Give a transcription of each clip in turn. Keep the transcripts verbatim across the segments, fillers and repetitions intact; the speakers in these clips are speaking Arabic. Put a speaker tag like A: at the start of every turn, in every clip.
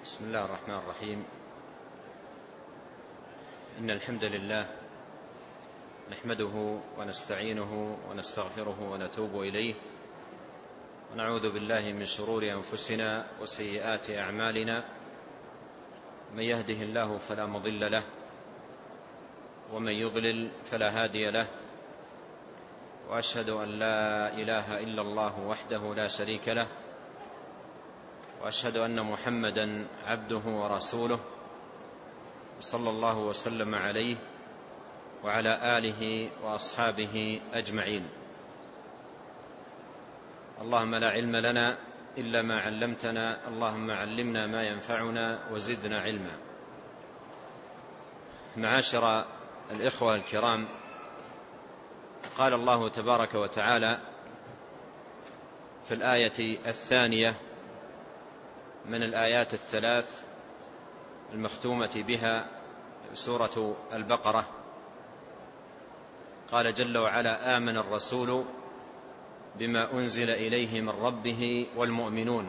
A: بسم الله الرحمن الرحيم. إن الحمد لله نحمده ونستعينه ونستغفره ونتوب إليه، ونعوذ بالله من شرور أنفسنا وسيئات أعمالنا. من يهده الله فلا مضل له، ومن يضلل فلا هادي له، وأشهد أن لا إله إلا الله وحده لا شريك له، وأشهد أن محمدا عبده ورسوله، صلى الله وسلم عليه وعلى آله وأصحابه أجمعين. اللهم لا علم لنا إلا ما علمتنا، اللهم علمنا ما ينفعنا وزدنا علما. معاشر الإخوة الكرام، قال الله تبارك وتعالى في الآية الثانية من الآيات الثلاث المختومة بها سورة البقرة، قال جل وعلا: آمن الرسول بما أنزل إليه من ربه والمؤمنون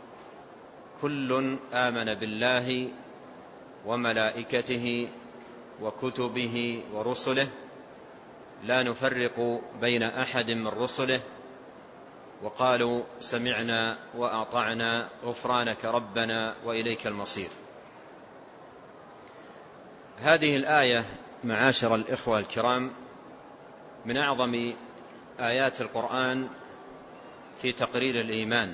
A: كل آمن بالله وملائكته وكتبه ورسله لا نفرق بين أحد من رسله وقالوا سمعنا وأطعنا غفرانك ربنا وإليك المصير. هذه الآية معاشر الإخوة الكرام من أعظم آيات القرآن في تقرير الإيمان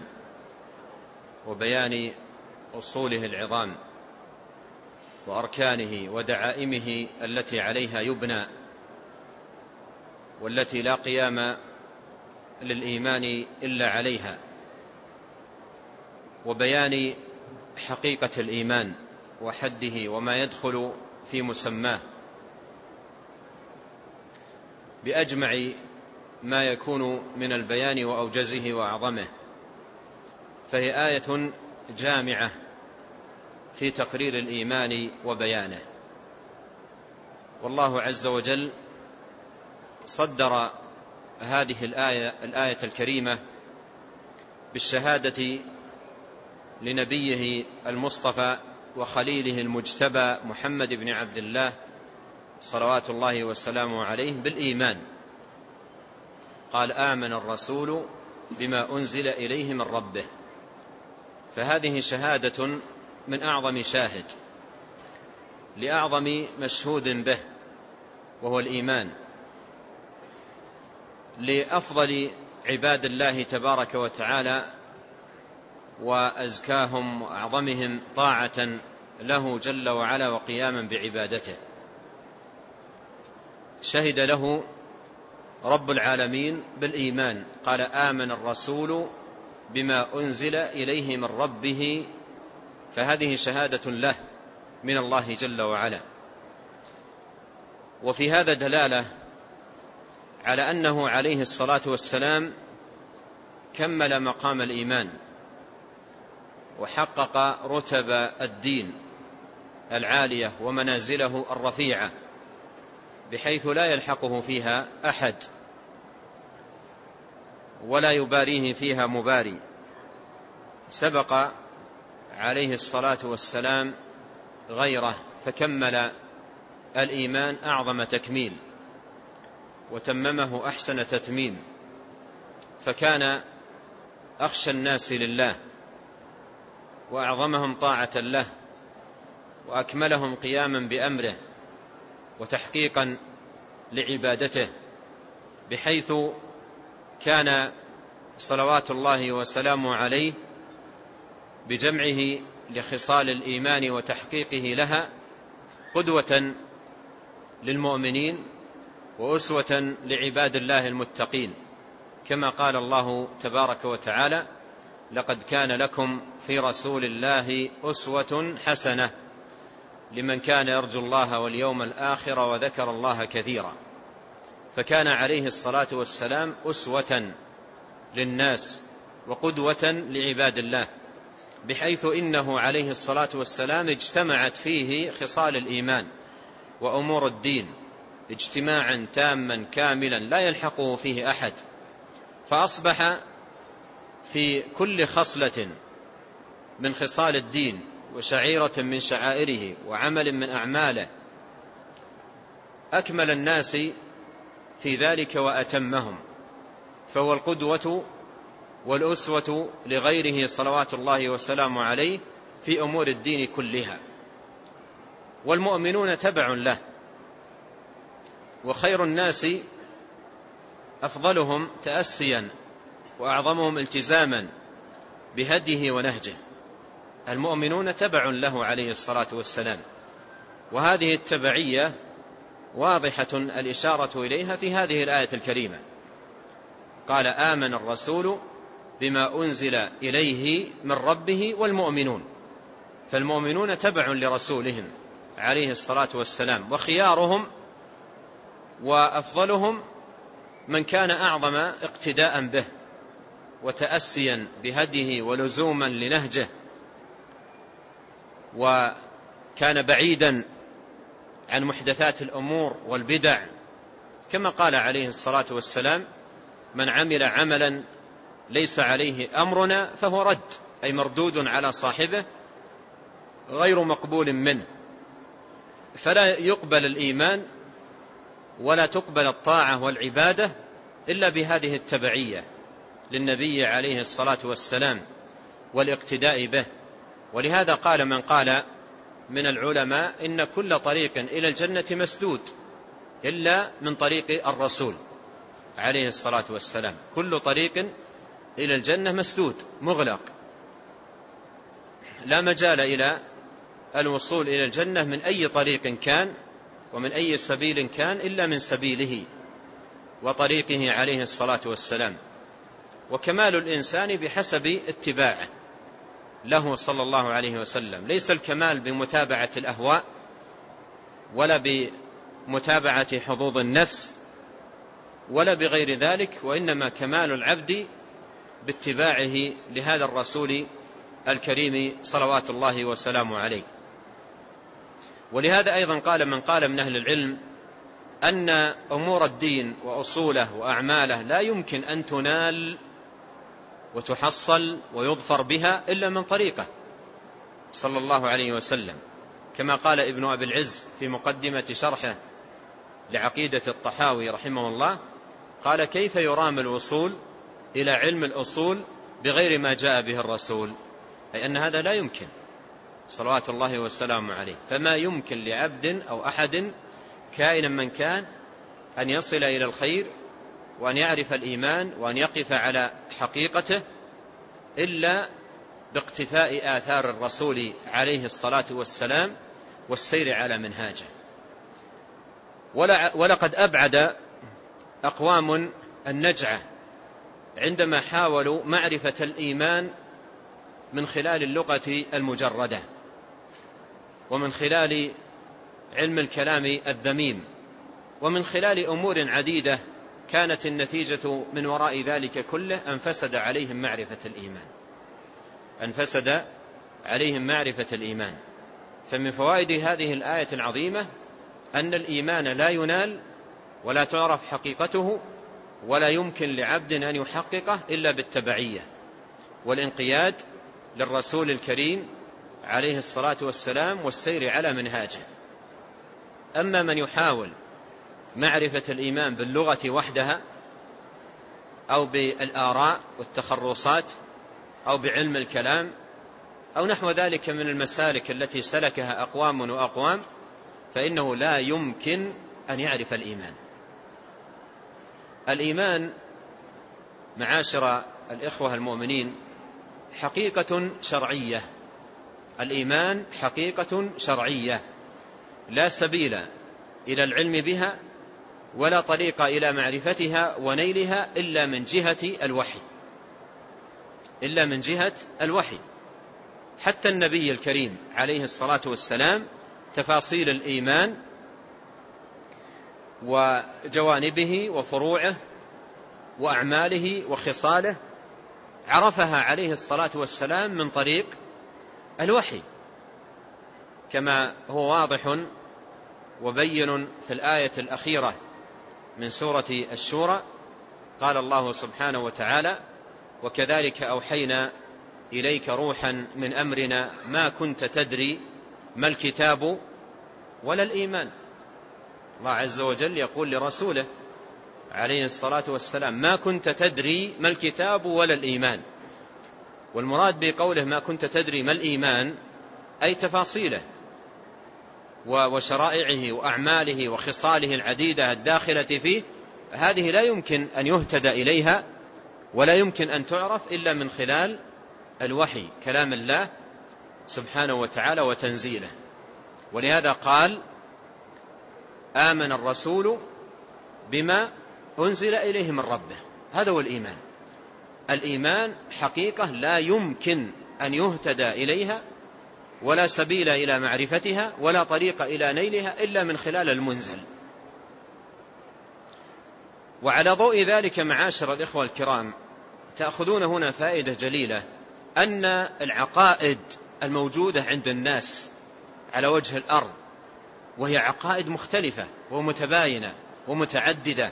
A: وبيان أصوله العظام وأركانه ودعائمه التي عليها يبنى، والتي لا قيام للإيمان إلا عليها، وبيان حقيقة الإيمان وحده وما يدخل في مسماه بأجمع ما يكون من البيان وأوجزه وأعظمه. فهي آية جامعة في تقرير الإيمان وبيانه. والله عز وجل صدر هذه الآية, الآية الكريمة بالشهادة لنبيه المصطفى وخليله المجتبى محمد بن عبد الله صلوات الله وسلامه عليه بالإيمان. قال: آمن الرسول بما أنزل إليه من ربه. فهذه شهادة من أعظم شاهد لأعظم مشهود به، وهو الإيمان، لأفضل عباد الله تبارك وتعالى وأزكاهم وأعظمهم طاعة له جل وعلا وقياما بعبادته. شهد له رب العالمين بالإيمان، قال: آمن الرسول بما أنزل إليه من ربه. فهذه شهادة له من الله جل وعلا. وفي هذا دلالة على أنه عليه الصلاة والسلام كمل مقام الإيمان وحقق رتب الدين العالية ومنازله الرفيعة، بحيث لا يلحقه فيها أحد ولا يباريه فيها مباري. سبق عليه الصلاة والسلام غيره فكمل الإيمان أعظم تكميل وتممه أحسن تتميم، فكان أخشى الناس لله وأعظمهم طاعة له وأكملهم قياما بأمره وتحقيقا لعبادته، بحيث كان صلوات الله وسلامه عليه بجمعه لخصال الإيمان وتحقيقه لها قدوة للمؤمنين وأسوة لعباد الله المتقين، كما قال الله تبارك وتعالى: لقد كان لكم في رسول الله أسوة حسنة لمن كان يرجو الله واليوم الآخر وذكر الله كثيرا. فكان عليه الصلاة والسلام أسوة للناس وقدوة لعباد الله، بحيث إنه عليه الصلاة والسلام اجتمعت فيه خصال الإيمان وأمور الدين اجتماعا تاما كاملا لا يلحقه فيه أحد، فأصبح في كل خصلة من خصال الدين وشعيرة من شعائره وعمل من أعماله أكمل الناس في ذلك وأتمهم، فهو القدوة والأسوة لغيره صلوات الله وسلامه عليه في أمور الدين كلها، والمؤمنون تبع له، وخير الناس أفضلهم تأسيا وأعظمهم التزاما بهديه ونهجه. المؤمنون تبع له عليه الصلاة والسلام، وهذه التبعية واضحة الإشارة إليها في هذه الآية الكريمة. قال آمن الرسول بما أنزل إليه من ربه والمؤمنون، فالمؤمنون تبع لرسولهم عليه الصلاة والسلام، وخيارهم وأفضلهم من كان أعظم اقتداء به وتأسيا بهديه ولزوما لنهجه، وكان بعيدا عن محدثات الأمور والبدع، كما قال عليه الصلاة والسلام من عمل عملا ليس عليه أمرنا فهو رد، أي مردود على صاحبه غير مقبول منه. فلا يقبل الإيمان ولا تقبل الطاعة والعبادة إلا بهذه التبعية للنبي عليه الصلاة والسلام والاقتداء به. ولهذا قال من قال من العلماء إن كل طريق إلى الجنة مسدود إلا من طريق الرسول عليه الصلاة والسلام، كل طريق إلى الجنة مسدود مغلق، لا مجال إلى الوصول إلى الجنة من أي طريق كان ومن أي سبيل كان إلا من سبيله وطريقه عليه الصلاة والسلام. وكمال الإنسان بحسب اتباعه له صلى الله عليه وسلم، ليس الكمال بمتابعة الأهواء ولا بمتابعة حظوظ النفس ولا بغير ذلك، وإنما كمال العبد باتباعه لهذا الرسول الكريم صلوات الله وسلامه عليه. ولهذا أيضا قال من قال من أهل العلم أن أمور الدين وأصوله وأعماله لا يمكن أن تنال وتحصل ويظفر بها إلا من طريقه صلى الله عليه وسلم، كما قال ابن أبي العز في مقدمة شرحه لعقيدة الطحاوي رحمه الله، قال كيف يرام الوصول إلى علم الأصول بغير ما جاء به الرسول، أي أن هذا لا يمكن صلوات الله وسلامه عليه. فما يمكن لعبد أو أحد كائنا من كان أن يصل إلى الخير وأن يعرف الإيمان وأن يقف على حقيقته إلا باقتفاء آثار الرسول عليه الصلاة والسلام والسير على منهاجه. ولقد أبعد أقوام النجعة عندما حاولوا معرفة الإيمان من خلال اللغة المجردة ومن خلال علم الكلام الذميم ومن خلال أمور عديدة، كانت النتيجة من وراء ذلك كله أن فسد عليهم معرفة الإيمان أن فسد عليهم معرفة الإيمان. فمن فوائد هذه الآية العظيمة أن الإيمان لا ينال ولا تعرف حقيقته ولا يمكن لعبد أن يحققه إلا بالتبعية والانقياد للرسول الكريم عليه الصلاة والسلام والسير على منهاجه. أما من يحاول معرفة الإيمان باللغة وحدها أو بالآراء والتخرصات أو بعلم الكلام أو نحو ذلك من المسالك التي سلكها أقوام وأقوام، فإنه لا يمكن أن يعرف الإيمان. الإيمان معاشر الإخوة المؤمنين حقيقة شرعية، الإيمان حقيقة شرعية لا سبيل إلى العلم بها ولا طريق إلى معرفتها ونيلها إلا من جهة الوحي إلا من جهة الوحي. حتى النبي الكريم عليه الصلاة والسلام تفاصيل الإيمان وجوانبه وفروعه وأعماله وخصاله عرفها عليه الصلاة والسلام من طريق الوحي، كما هو واضح وبين في الآية الأخيرة من سورة الشورى. قال الله سبحانه وتعالى: وكذلك أوحينا إليك روحا من أمرنا ما كنت تدري ما الكتاب ولا الإيمان. الله عز وجل يقول لرسوله عليه الصلاة والسلام ما كنت تدري ما الكتاب ولا الإيمان. والمراد بقوله ما كنت تدري ما الإيمان أي تفاصيله وشرائعه وأعماله وخصاله العديدة الداخلة فيه، هذه لا يمكن أن يهتدى إليها ولا يمكن أن تعرف إلا من خلال الوحي، كلام الله سبحانه وتعالى وتنزيله. ولهذا قال آمن الرسول بما أنزل إليه من ربه. هذا هو الإيمان. الإيمان حقيقة لا يمكن أن يهتدى إليها ولا سبيل إلى معرفتها ولا طريق إلى نيلها إلا من خلال المنزل. وعلى ضوء ذلك معاشر الإخوة الكرام، تأخذون هنا فائدة جليلة، أن العقائد الموجودة عند الناس على وجه الأرض، وهي عقائد مختلفة ومتباينة ومتعددة،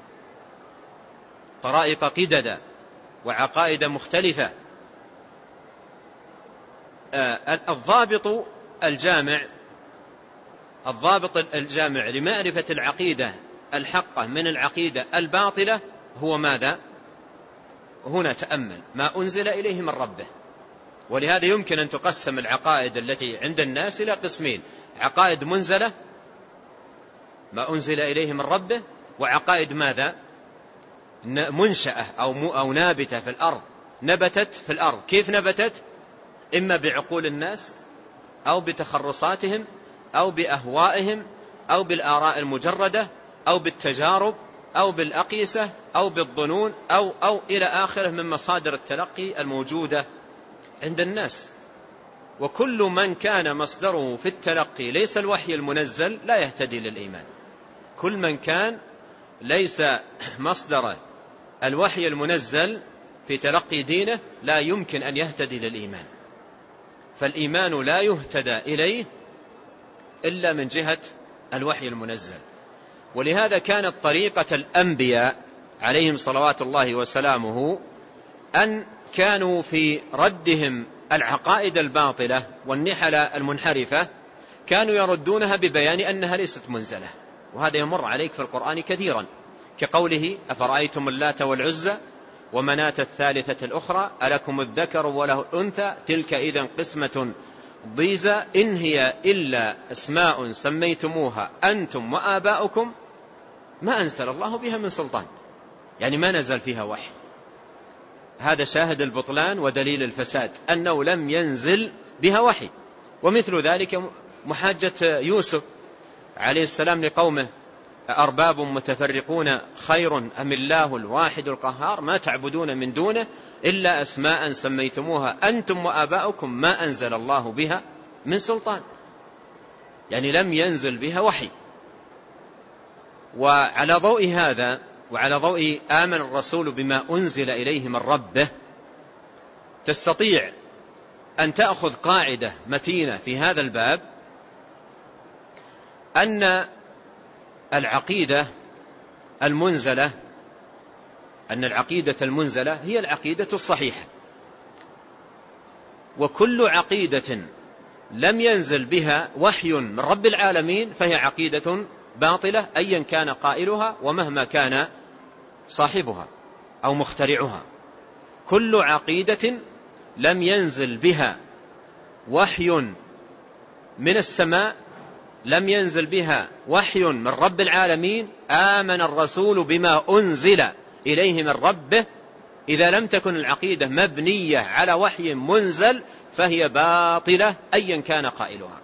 A: طرائق قددا وعقائد مختلفة، الضابط الجامع الضابط الجامع لمعرفة العقيدة الحقة من العقيدة الباطلة هو ماذا؟ هنا تأمل ما أنزل إليه من ربه. ولهذا يمكن أن تقسم العقائد التي عند الناس إلى قسمين: عقائد منزلة ما أنزل إليه من ربه، وعقائد ماذا؟ منشأة أو أو نابتة في الأرض، نبتت في الأرض. كيف نبتت؟ إما بعقول الناس أو بتخرصاتهم أو بأهوائهم أو بالآراء المجردة أو بالتجارب أو بالأقيسة أو بالظنون أو أو إلى آخره من مصادر التلقي الموجودة عند الناس. وكل من كان مصدره في التلقي ليس الوحي المنزل لا يهتدي للإيمان. كل من كان ليس مصدر الوحي المنزل في تلقي دينه لا يمكن أن يهتدي للإيمان. فالإيمان لا يهتدى إليه إلا من جهة الوحي المنزل. ولهذا كانت طريقة الأنبياء عليهم صلوات الله وسلامه أن كانوا في ردهم العقائد الباطلة والنحل المنحرفة كانوا يردونها ببيان أنها ليست منزلة. وهذا يمر عليك في القرآن كثيرا، كقوله أفرأيتم اللات والعزى ومناة الثالثة الأخرى ألكم الذكر وله الأنثى تلك إذن قسمة ضيزى إن هي إلا أسماء سميتموها أنتم وآباؤكم ما أنزل الله بها من سلطان. يعني ما نزل فيها وحي. هذا شاهد البطلان ودليل الفساد أنه لم ينزل بها وحي. ومثل ذلك محاجة يوسف عليه السلام لقومه أرباب متفرقون خير أم الله الواحد القهار ما تعبدون من دونه إلا أسماء سميتموها أنتم وآباؤكم ما أنزل الله بها من سلطان. يعني لم ينزل بها وحي. وعلى ضوء هذا وعلى ضوء آمن الرسول بما أنزل إليه من ربه تستطيع أن تأخذ قاعدة متينة في هذا الباب، أن العقيدة المنزلة أن العقيدة المنزلة هي العقيدة الصحيحة. وكل عقيدة لم ينزل بها وحي من رب العالمين فهي عقيدة باطلة أيا كان قائلها ومهما كان صاحبها أو مخترعها. كل عقيدة لم ينزل بها وحي من السماء، لم ينزل بها وحي من رب العالمين، آمن الرسول بما أنزل إليه من ربه. إذا لم تكن العقيدة مبنية على وحي منزل فهي باطلة أيا كان قائلها.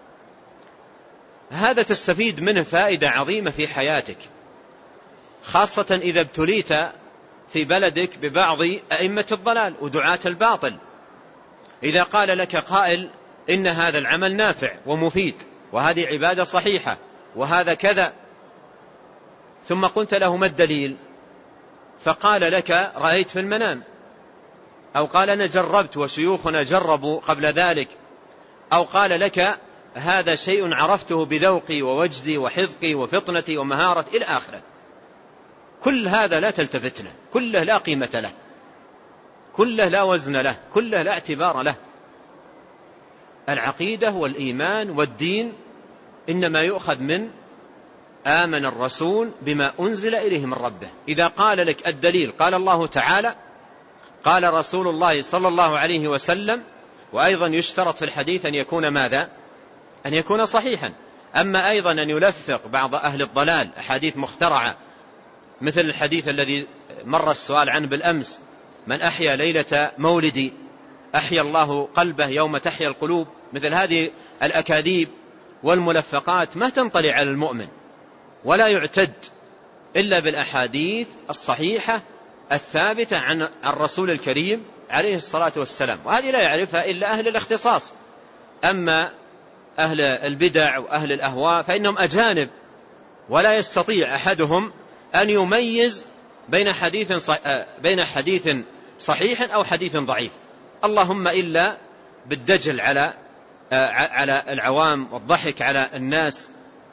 A: هذا تستفيد منه فائدة عظيمة في حياتك، خاصة إذا ابتليت في بلدك ببعض أئمة الضلال ودعاة الباطل. إذا قال لك قائل إن هذا العمل نافع ومفيد وهذه عبادة صحيحة وهذا كذا، ثم قلت له ما الدليل؟ فقال لك رأيت في المنام، أو قال أنا جربت وشيوخنا جربوا قبل ذلك، أو قال لك هذا شيء عرفته بذوقي ووجدي وحذقي وفطنتي ومهارتي إلى آخره. كل هذا لا تلتفت له، كله لا قيمة له، كله لا وزن له، كله لا اعتبار له. العقيدة والإيمان والدين إنما يؤخذ من آمن الرسول بما أنزل إليه من ربه. إذا قال لك الدليل قال الله تعالى قال رسول الله صلى الله عليه وسلم، وأيضا يشترط في الحديث أن يكون ماذا؟ أن يكون صحيحا. أما أيضا أن يلفق بعض أهل الضلال أحاديث مخترعة، مثل الحديث الذي مر السؤال عنه بالأمس: من أحيا ليلة مولدي أحيا الله قلبه يوم تحيا القلوب. مثل هذه الأكاذيب والملفقات ما تنطلي على المؤمن، ولا يعتد إلا بالأحاديث الصحيحة الثابتة عن الرسول الكريم عليه الصلاة والسلام، وهذه لا يعرفها إلا أهل الاختصاص. أما أهل البدع وأهل الأهواء فإنهم أجانب، ولا يستطيع أحدهم أن يميز بين حديث صحيح بين حديث صحيح أو حديث ضعيف، اللهم إلا بالدجل على على العوام والضحك على الناس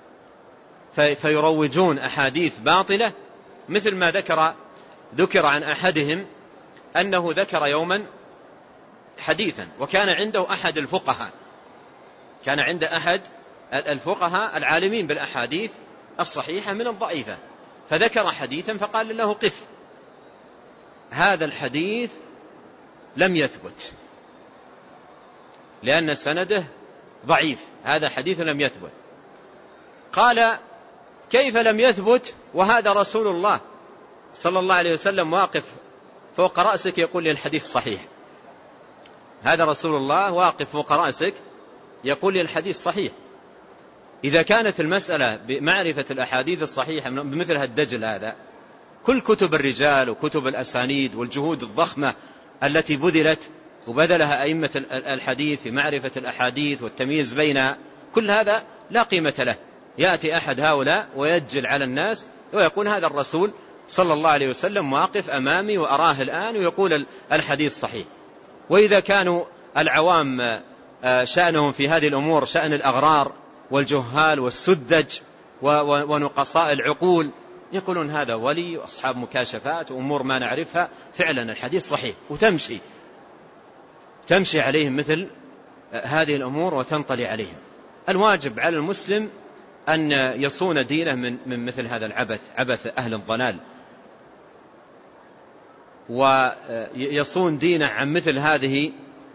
A: فيروجون أحاديث باطلة. مثل ما ذكر ذكر عن أحدهم أنه ذكر يوما حديثا، وكان عنده أحد الفقهاء كان عند أحد الفقهاء العالمين بالأحاديث الصحيحة من الضعيفة، فذكر حديثا فقال له: قف، هذا الحديث لم يثبت لأن سنده ضعيف، هذا حديث لم يثبت. قال: كيف لم يثبت وهذا رسول الله صلى الله عليه وسلم واقف فوق رأسك يقول لي الحديث صحيح؟ هذا رسول الله واقف فوق رأسك يقول لي الحديث صحيح. إذا كانت المسألة بمعرفة الأحاديث الصحيحة بمثل هالدجل هذا، كل كتب الرجال وكتب الأسانيد والجهود الضخمة التي بذلت وبذلها أئمة الحديث في معرفة الأحاديث والتمييز بينها، كل هذا لا قيمة له. يأتي أحد هؤلاء ويجل على الناس ويقول: هذا الرسول صلى الله عليه وسلم واقف أمامي وأراه الآن ويقول الحديث صحيح. وإذا كانوا العوام شأنهم في هذه الأمور شأن الأغرار والجهال والسذج ونقصاء العقول، يقولون هذا ولي وأصحاب مكاشفات وأمور ما نعرفها، فعلا الحديث صحيح، وتمشي تمشي عليهم مثل هذه الأمور وتنطلي عليهم. الواجب على المسلم أن يصون دينه من, من مثل هذا العبث، عبث أهل الضلال، ويصون دينه عن مثل هذه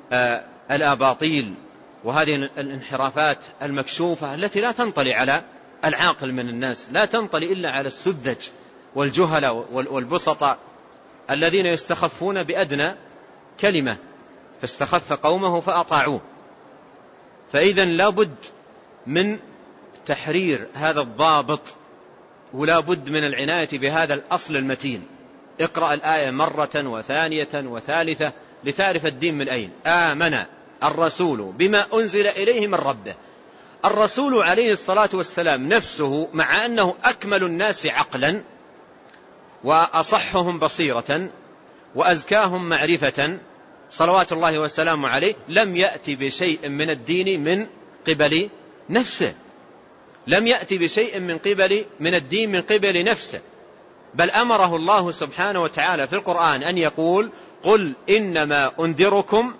A: الأباطيل وهذه الانحرافات المكشوفة التي لا تنطلي على العاقل من الناس، لا تنطلي إلا على السذج والجهلة والبسطة الذين يستخفون بأدنى كلمة، فاستخف قومه فأطاعوه. فإذا لابد من تحرير هذا الضابط، ولا بد من العناية بهذا الأصل المتين. اقرأ الآية مرة وثانية وثالثة لتعرف الدين من أين. آمن الرسول بما أنزل إليه من ربه. الرسول عليه الصلاة والسلام نفسه مع أنه أكمل الناس عقلا وأصحهم بصيرة وأزكاهم معرفة صلوات الله وسلامه عليه، لم يأتي بشيء من الدين من قبل نفسه، لم يأتي بشيء من قبل من الدين من قبل نفسه، بل أمره الله سبحانه وتعالى في القرآن أن يقول: قل إنما أنذركم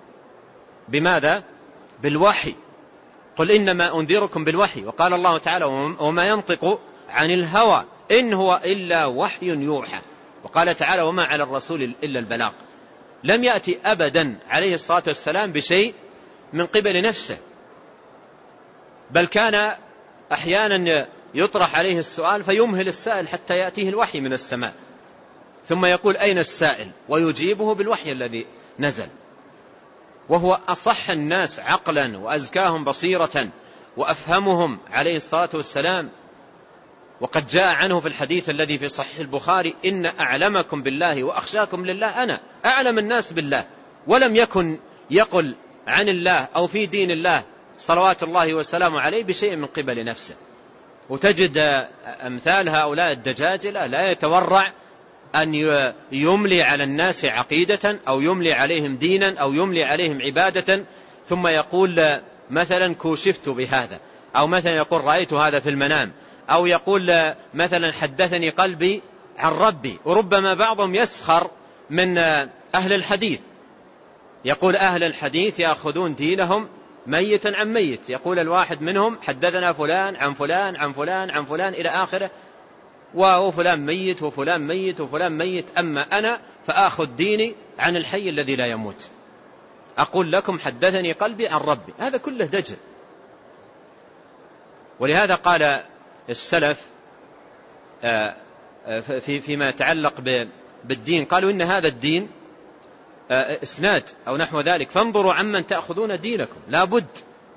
A: بماذا؟ بالوحي. قل إنما أنذركم بالوحي. وقال الله تعالى: وما ينطق عن الهوى إن هو إلا وحي يوحى. وقال تعالى: وما على الرسول إلا البلاغ. لم يأتي أبدا عليه الصلاة والسلام بشيء من قبل نفسه، بل كان أحيانا يطرح عليه السؤال فيمهل السائل حتى يأتيه الوحي من السماء، ثم يقول: أين السائل؟ ويجيبه بالوحي الذي نزل. وهو أصح الناس عقلا وأزكاهم بصيرة وأفهمهم عليه الصلاة والسلام. وقد جاء عنه في الحديث الذي في صحيح البخاري: إن أعلمكم بالله وأخشاكم لله أنا، أعلم الناس بالله. ولم يكن يقل عن الله أو في دين الله صلوات الله وسلامه عليه بشيء من قبل نفسه. وتجد أمثال هؤلاء الدجاجلة لا يتورع أن يملي على الناس عقيدة أو يملي عليهم دينا أو يملي عليهم عبادة، ثم يقول مثلا: كوشفت بهذا، أو مثلا يقول: رأيت هذا في المنام، أو يقول مثلا: حدثني قلبي عن ربي. وربما بعضهم يسخر من أهل الحديث، يقول أهل الحديث يأخذون دينهم ميتا عن ميت، يقول الواحد منهم حدثنا فلان عن فلان عن فلان عن فلان إلى آخره، وفلان ميت وفلان ميت وفلان ميت، أما أنا فآخذ ديني عن الحي الذي لا يموت، أقول لكم حدثني قلبي عن ربي. هذا كله دجل. ولهذا قال السلف في فيما يتعلق بالدين، قالوا إن هذا الدين إسناد أو نحو ذلك، فانظروا عمن تأخذون دينكم. لابد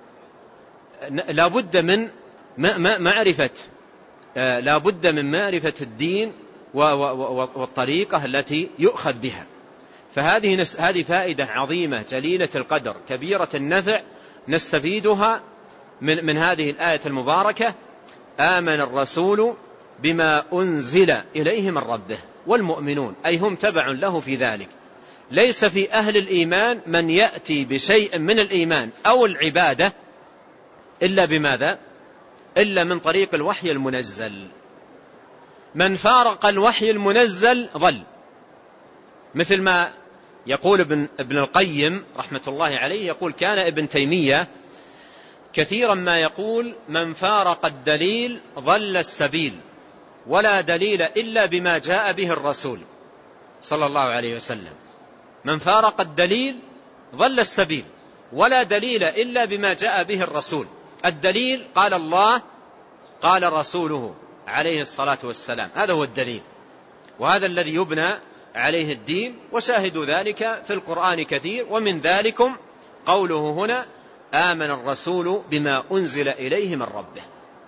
A: لابد من معرفة لابد من معرفة الدين والطريقة التي يؤخذ بها. فهذه هذه فائدة عظيمة جليلة القدر كبيرة النفع نستفيدها من من هذه الآية المباركة. آمن الرسول بما أنزل إليه من ربه والمؤمنون، أي هم تبع له في ذلك. ليس في أهل الإيمان من يأتي بشيء من الإيمان أو العبادة إلا بماذا؟ إلا من طريق الوحي المنزل. من فارق الوحي المنزل ضل، مثل ما يقول ابن, ابن القيم رحمة الله عليه، يقول كان ابن تيمية كثيرا ما يقول من فارق الدليل ضل السبيل، ولا دليل إلا بما جاء به الرسول صلى الله عليه وسلم. من فارق الدليل ضل السبيل، ولا دليل إلا بما جاء به الرسول. الدليل قال الله قال رسوله عليه الصلاة والسلام، هذا هو الدليل، وهذا الذي يبنى عليه الدين. وشاهد ذلك في القرآن كثير، ومن ذلكم قوله هنا آمن الرسول بما أنزل إليه من ربه.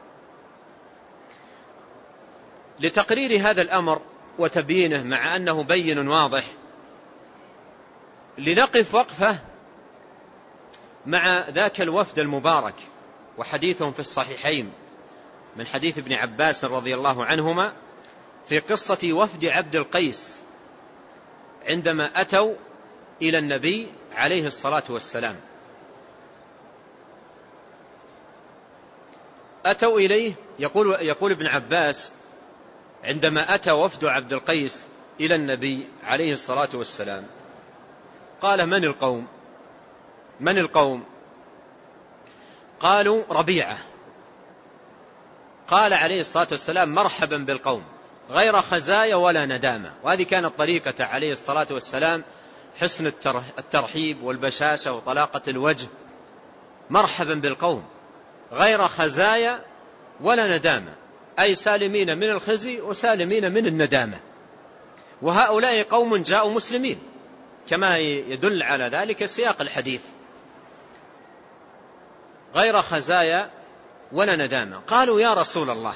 A: لتقرير هذا الأمر وتبيينه مع أنه بين واضح، لنقف وقفة مع ذاك الوفد المبارك، وحديثهم في الصحيحين من حديث ابن عباس رضي الله عنهما في قصة وفد عبد القيس عندما أتوا إلى النبي عليه الصلاة والسلام. أتوا إليه، يقول, يقول ابن عباس عندما أتى وفد عبد القيس إلى النبي عليه الصلاة والسلام قال من القوم؟ من القوم؟ قالوا ربيعة. قال عليه الصلاة والسلام مرحبا بالقوم غير خزايا ولا ندامة. وهذه كانت طريقة عليه الصلاة والسلام، حسن الترحيب والبشاشة وطلاقة الوجه. مرحبا بالقوم غير خزايا ولا ندامة، أي سالمين من الخزي وسالمين من الندامة. وهؤلاء قوم جاءوا مسلمين كما يدل على ذلك سياق الحديث، غير خزايا ولا ندامة. قالوا يا رسول الله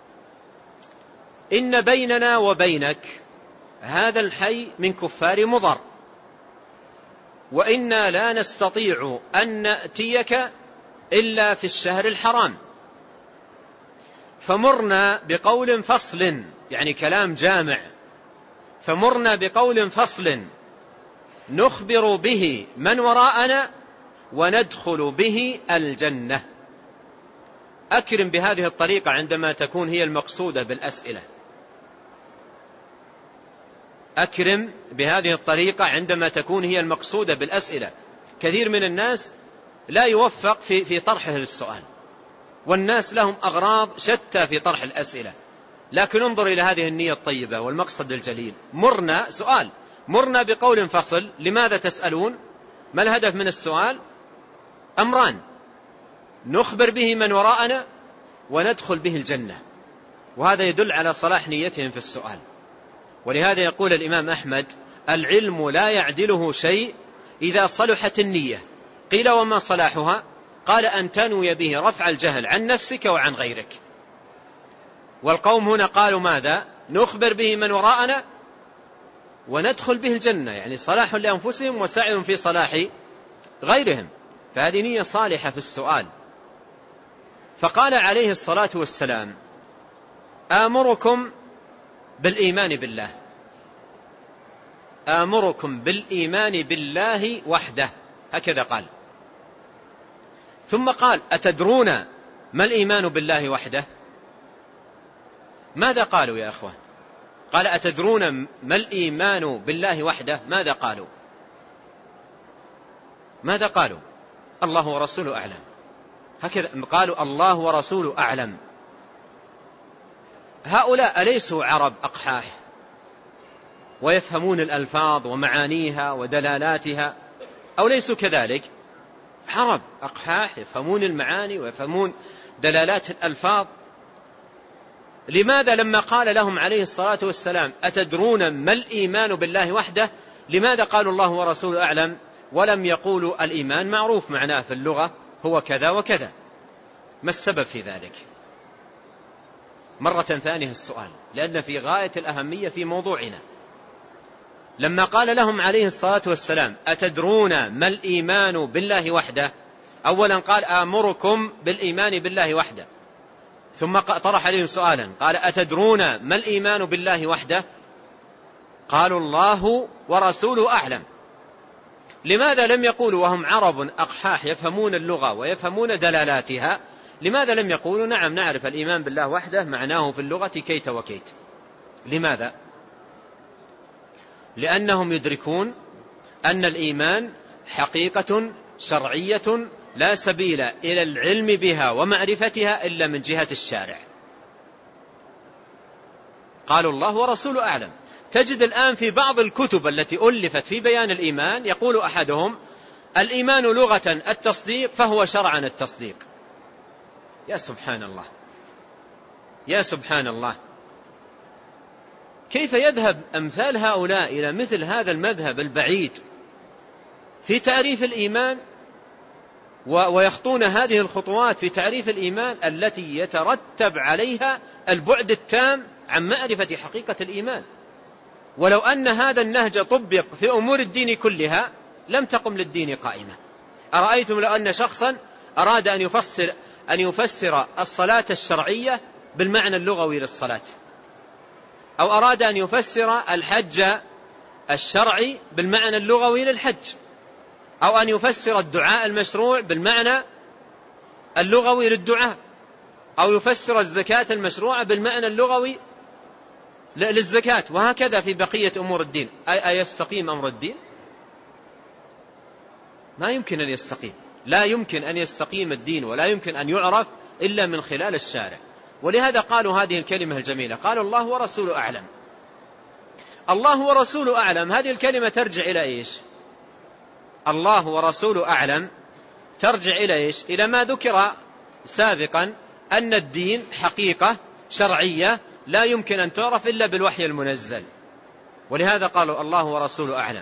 A: إن بيننا وبينك هذا الحي من كفار مضر، وإنا لا نستطيع أن نأتيك إلا في الشهر الحرام، فمرنا بقول فصل، يعني كلام جامع، فمرنا بقول فصل نخبر به من وراءنا وندخل به الجنة. أكرم بهذه الطريقة عندما تكون هي المقصودة بالأسئلة. أكرم بهذه الطريقة عندما تكون هي المقصودة بالأسئلة. كثير من الناس لا يوفق في في طرحه للسؤال، والناس لهم أغراض شتى في طرح الأسئلة، لكن انظر إلى هذه النية الطيبة والمقصد الجليل. مرنا سؤال، مرنا بقول فصل. لماذا تسألون؟ ما الهدف من السؤال؟ أمران: نخبر به من وراءنا وندخل به الجنة. وهذا يدل على صلاح نيتهم في السؤال. ولهذا يقول الإمام أحمد: العلم لا يعدله شيء إذا صلحت النية. قيل وما صلاحها؟ قال أن تنوي به رفع الجهل عن نفسك وعن غيرك. والقوم هنا قالوا ماذا؟ نخبر به من وراءنا وندخل به الجنة، يعني صلاح لأنفسهم وسعي في صلاح غيرهم. فهذه نية صالحة في السؤال. فقال عليه الصلاة والسلام: آمركم بالإيمان بالله، آمركم بالإيمان بالله وحده، هكذا قال. ثم قال: أتدرون ما الإيمان بالله وحده؟ ماذا قالوا يا أخوان؟ قال أتدرون ما الإيمان بالله وحده؟ ماذا قالوا؟ ماذا قالوا؟ الله ورسوله أعلم. هكذا قالوا الله ورسوله أعلم. هؤلاء أليسوا عرب أقحاح ويفهمون الألفاظ ومعانيها ودلالاتها، أو ليسوا كذلك؟ عرب أقحاح يفهمون المعاني ويفهمون دلالات الألفاظ. لماذا لما قال لهم عليه الصلاة والسلام أتدرون ما الإيمان بالله وحده، لماذا قالوا الله ورسوله أعلم ولم يقولوا الإيمان معروف معناه في اللغة هو كذا وكذا؟ ما السبب في ذلك؟ مرة ثانية السؤال، لأن في غاية الأهمية في موضوعنا. لما قال لهم عليه الصلاة والسلام أتدرون ما الإيمان بالله وحده، أولا قال آمركم بالإيمان بالله وحده، ثم طرح عليهم سؤالا قال أتدرون ما الإيمان بالله وحده؟ قالوا الله ورسوله أعلم. لماذا لم يقولوا وهم عرب أقحاح يفهمون اللغة ويفهمون دلالاتها، لماذا لم يقولوا نعم نعرف الإيمان بالله وحده معناه في اللغة كيت وكيت؟ لماذا؟ لأنهم يدركون أن الإيمان حقيقة شرعية لا سبيل إلى العلم بها ومعرفتها إلا من جهة الشارع. قالوا الله ورسوله أعلم. تجد الآن في بعض الكتب التي ألفت في بيان الإيمان يقول أحدهم الإيمان لغة التصديق فهو شرعا التصديق. يا سبحان الله، يا سبحان الله، كيف يذهب أمثال هؤلاء إلى مثل هذا المذهب البعيد في تعريف الإيمان، ويخطون هذه الخطوات في تعريف الإيمان التي يترتب عليها البعد التام عن معرفة حقيقة الإيمان. ولو أن هذا النهج طبق في أمور الدين كلها لم تقم للدين قائمة. أرأيتم لو أن شخصا أراد أن يفسر, أن يفسر الصلاة الشرعية بالمعنى اللغوي للصلاة، أو أراد أن يفسر الحج الشرعي بالمعنى اللغوي للحج، أو أن يفسر الدعاء المشروع بالمعنى اللغوي للدعاء، أو يفسر الزكاة المشروعة بالمعنى اللغوي للزكاة، وهكذا في بقية أمور الدين. أيستقيم أمر الدين؟ ما يمكن أن يستقيم. لا يمكن أن يستقيم الدين ولا يمكن أن يعرف إلا من خلال الشارع. ولهذا قالوا هذه الكلمة الجميلة، قالوا الله ورسوله أعلم. الله ورسوله أعلم هذه الكلمة ترجع إلى إيش؟ الله ورسوله أعلم ترجع إلى إيش؟ إلى ما ذكر سابقا أن الدين حقيقة شرعية لا يمكن أن تعرف إلا بالوحي المنزل. ولهذا قالوا الله ورسوله أعلم.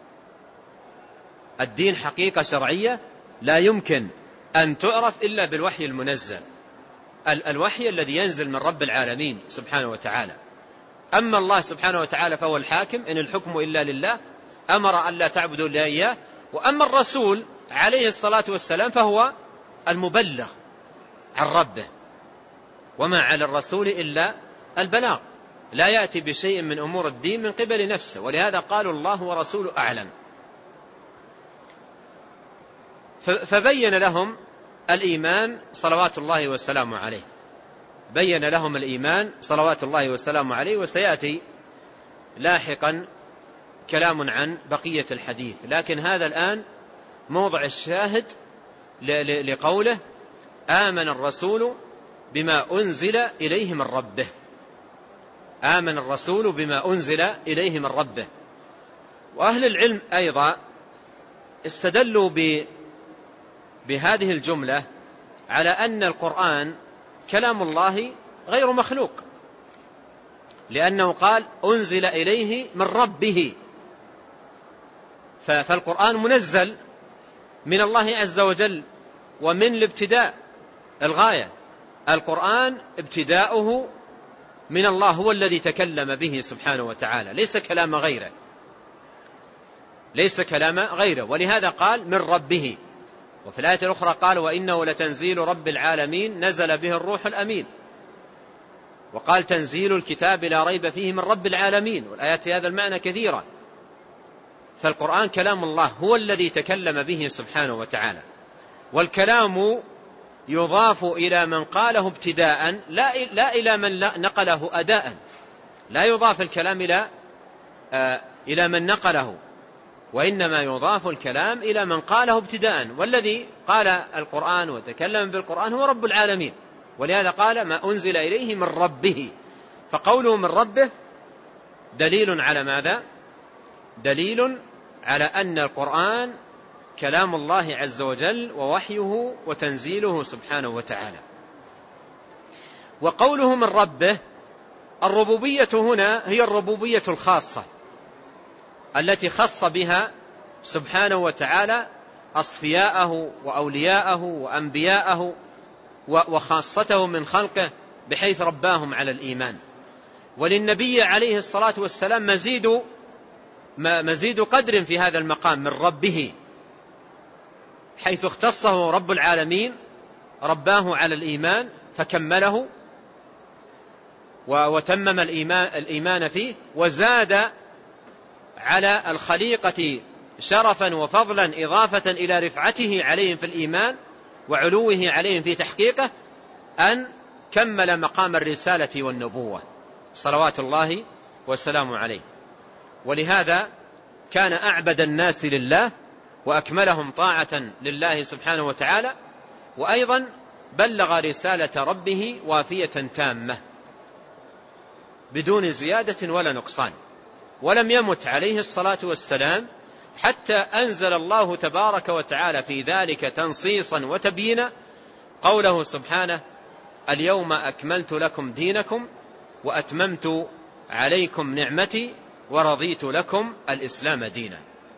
A: الدين حقيقة شرعية لا يمكن أن تعرف إلا بالوحي المنزل، الوحي الذي ينزل من رب العالمين سبحانه وتعالى. أما الله سبحانه وتعالى فهو الحاكم، إن الحكم إلا لله، أمر أن لا تعبدوا إلا إياه. وأما الرسول عليه الصلاة والسلام فهو المبلغ عن ربه، وما على الرسول إلا البلاغ، لا يأتي بشيء من أمور الدين من قبل نفسه. ولهذا قالوا الله ورسوله أعلم. فبين لهم الإيمان صلوات الله وسلامه عليه، بين لهم الإيمان صلوات الله وسلامه عليه. وسيأتي لاحقا كلام عن بقية الحديث، لكن هذا الآن موضع الشاهد لقوله آمن الرسول بما أنزل إليه من ربه. آمن الرسول بما أنزل إليه من ربه. وأهل العلم أيضا استدلوا بهذه الجملة على أن القرآن كلام الله غير مخلوق، لأنه قال أنزل إليه من ربه، فالقرآن منزل من الله عز وجل، ومن الابتداء الغاية. القرآن ابتداؤه من الله، هو الذي تكلم به سبحانه وتعالى، ليس كلام غيره، ليس كلام غيره. ولهذا قال من ربه. وفي الآية الأخرى قال وإنه لتنزيل رب العالمين نزل به الروح الأمين. وقال تنزيل الكتاب لا ريب فيه من رب العالمين. والآيات في هذا المعنى كثيرة. فالقرآن كلام الله، هو الذي تكلم به سبحانه وتعالى. والكلام يضاف إلى من قاله ابتداء لا إلى من نقله أداء، لا يضاف الكلام إلى آه إلى من نقله، وإنما يضاف الكلام إلى من قاله ابتداء، والذي قال القرآن وتكلم بالقرآن هو رب العالمين، ولهذا قال ما أنزل إليه من ربه. فقوله من ربه دليل على ماذا؟ دليل على أن القرآن كلام الله عز وجل ووحيه وتنزيله سبحانه وتعالى. وقوله من ربه، الربوبية هنا هي الربوبية الخاصة التي خص بها سبحانه وتعالى أصفياءه وأولياءه وأنبياءه وخاصته من خلقه، بحيث رباهم على الإيمان. وللنبي عليه الصلاة والسلام مزيد مزيد قدر في هذا المقام من ربه، حيث اختصه رب العالمين رباه على الإيمان فكمله وتمم الإيمان فيه، وزاد على الخليقة شرفا وفضلا إضافة إلى رفعته عليهم في الإيمان وعلوه عليهم في تحقيقه، أن كمل مقام الرسالة والنبوة صلوات الله والسلام عليه. ولهذا كان أعبد الناس لله وأكملهم طاعة لله سبحانه وتعالى، وأيضا بلغ رسالة ربه وافية تامة بدون زيادة ولا نقصان، ولم يمت عليه الصلاة والسلام حتى أنزل الله تبارك وتعالى في ذلك تنصيصا وتبيينا قوله سبحانه اليوم أكملت لكم دينكم وأتممت عليكم نعمتي ورضيت لكم الإسلام دينا.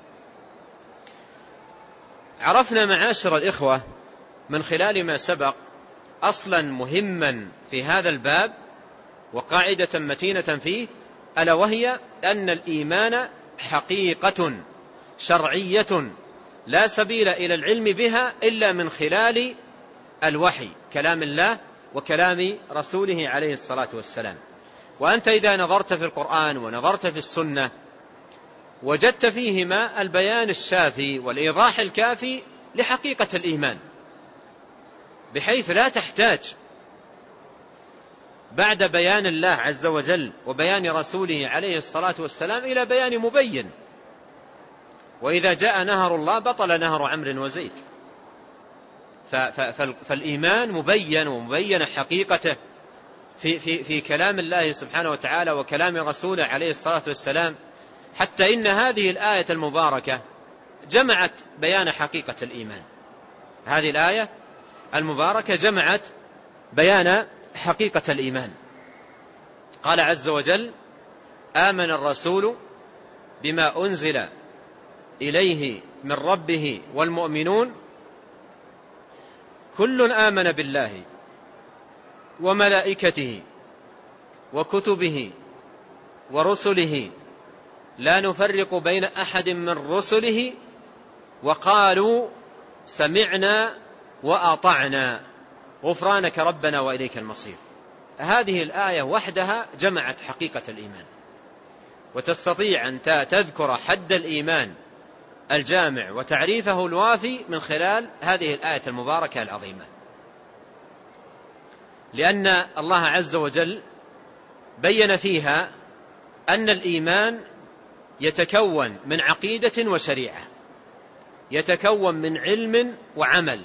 A: عرفنا معاشر الإخوة من خلال ما سبق أصلا مهما في هذا الباب وقاعدة متينة فيه، ألا وهي أن الإيمان حقيقة شرعية لا سبيل إلى العلم بها إلا من خلال الوحي، كلام الله وكلام رسوله عليه الصلاة والسلام. وأنت إذا نظرت في القرآن ونظرت في السنة وجدت فيهما البيان الشافي والإيضاح الكافي لحقيقة الإيمان، بحيث لا تحتاج بعد بيان الله عز وجل وبيان رسوله عليه الصلاة والسلام إلى بيان مبين. وإذا جاء نهر الله بطل نهر عمرو وزيد. فالإيمان مبين ومبين حقيقته في, في, في كلام الله سبحانه وتعالى وكلام رسوله عليه الصلاة والسلام، حتى إن هذه الآية المباركة جمعت بيان حقيقة الإيمان. هذه الآية المباركة جمعت بيان حقيقة الإيمان. قال عز وجل آمن الرسول بما أنزل إليه من ربه والمؤمنون كل آمن بالله وملائكته وكتبه ورسله لا نفرق بين أحد من رسله وقالوا سمعنا وأطعنا غفرانك ربنا وإليك المصير. هذه الآية وحدها جمعت حقيقة الإيمان، وتستطيع أن تذكر حد الإيمان الجامع وتعريفه الوافي من خلال هذه الآية المباركة العظيمة، لأن الله عز وجل بين فيها أن الإيمان يتكون من عقيدة وشريعة، يتكون من علم وعمل،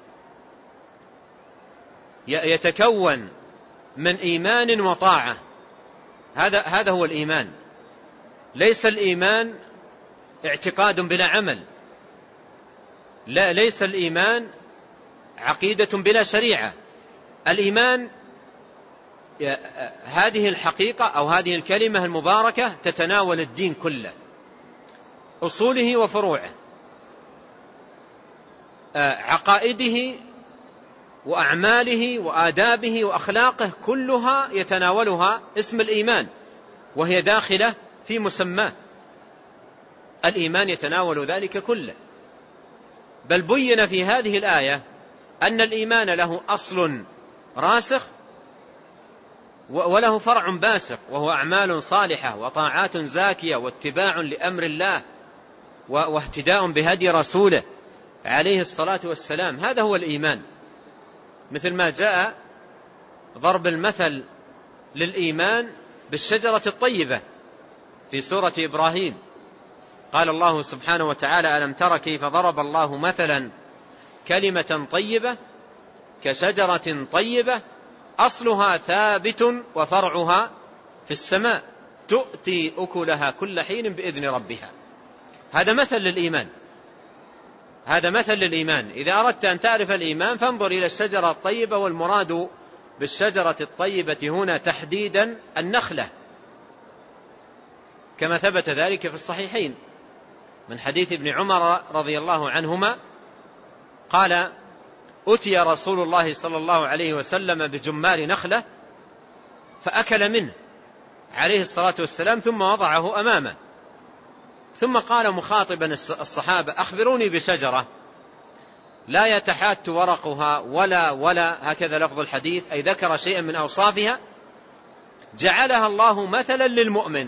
A: يتكون من إيمان وطاعة. هذا هذا هو الإيمان. ليس الإيمان اعتقاد بلا عمل، لا، ليس الإيمان عقيدة بلا شريعة. الإيمان هذه الحقيقة أو هذه الكلمة المباركة تتناول الدين كله، أصوله وفروعه، عقائده وأعماله وآدابه وأخلاقه، كلها يتناولها اسم الإيمان، وهي داخلة في مسماه. الإيمان يتناول ذلك كله. بل بين في هذه الآية أن الإيمان له أصل راسخ وله فرع باسق، وهو أعمال صالحة وطاعات زاكية واتباع لأمر الله واهتداء بهدي رسوله عليه الصلاة والسلام. هذا هو الإيمان، مثل ما جاء ضرب المثل للإيمان بالشجرة الطيبة في سورة إبراهيم. قال الله سبحانه وتعالى: ألم تر كيف ضرب الله مثلا كلمة طيبة كشجرة طيبة أصلها ثابت وفرعها في السماء تؤتي أكلها كل حين بإذن ربها. هذا مثل للإيمان، هذا مثل للإيمان. إذا أردت أن تعرف الإيمان فانظر إلى الشجرة الطيبة، والمراد بالشجرة الطيبة هنا تحديدا النخلة، كما ثبت ذلك في الصحيحين من حديث ابن عمر رضي الله عنهما قال: أتي رسول الله صلى الله عليه وسلم بجمار نخلة فأكل منه عليه الصلاة والسلام ثم وضعه أمامه، ثم قال مخاطبا الصحابة: أخبروني بشجرة لا يتحات ورقها ولا ولا هكذا لفظ الحديث، أي ذكر شيئا من أوصافها جعلها الله مثلا للمؤمن.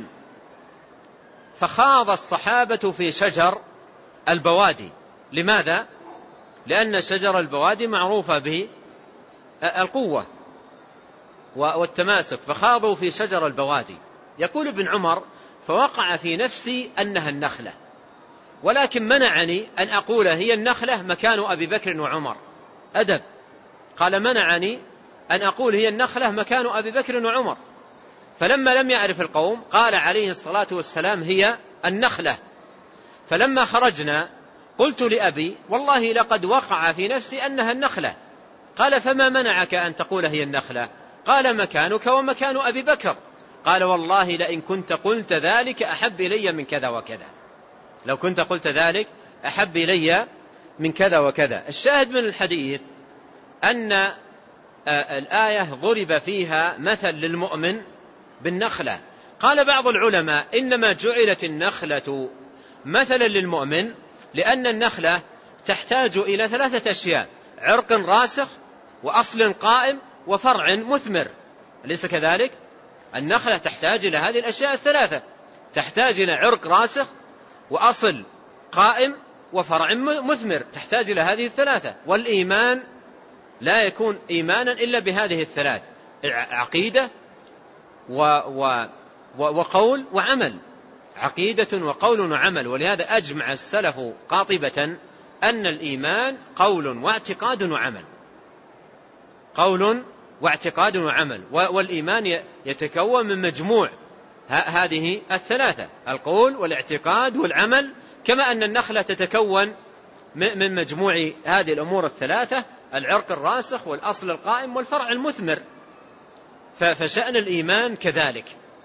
A: فخاض الصحابة في شجر البوادي. لماذا؟ لأن شجر البوادي معروفة به القوة والتماسك، فخاضوا في شجر البوادي. يقول ابن عمر: فوقع في نفسي أنها النخلة، ولكن منعني أن أقول هي النخلة مكان أبي بكر وعمر. أدب. قال: منعني أن أقول هي النخلة مكان أبي بكر وعمر. فلما لم يعرف القوم قال عليه الصلاة والسلام: هي النخلة. فلما خرجنا قلت لأبي: والله لقد وقع في نفسي أنها النخلة. قال: فما منعك أن تقول هي النخلة؟ قال: مكانك ومكان أبي بكر. قال: والله لئن كنت قلت ذلك أحب إلي من كذا وكذا، لو كنت قلت ذلك أحب إلي من كذا وكذا. الشاهد من الحديث أن الآية ضرب فيها مثل للمؤمن بالنخلة. قال بعض العلماء: إنما جعلت النخلة مثلا للمؤمن لأن النخلة تحتاج إلى ثلاثة أشياء: عرق راسخ وأصل قائم وفرع مثمر. أليس كذلك؟ النخلة تحتاج إلى هذه الأشياء الثلاثة، تحتاج إلى عرق راسخ وأصل قائم وفرع مثمر، تحتاج إلى هذه الثلاثة. والإيمان لا يكون إيمانا إلا بهذه الثلاث: عقيدة و و وقول وعمل، عقيدة وقول وعمل. ولهذا أجمع السلف قاطبة أن الإيمان قول واعتقاد وعمل، قول واعتقاد وعمل. والإيمان يتكون من مجموع هذه الثلاثة: القول والاعتقاد والعمل، كما أن النخلة تتكون من مجموع هذه الأمور الثلاثة: العرق الراسخ والأصل القائم والفرع المثمر. فشأن الإيمان كذلك.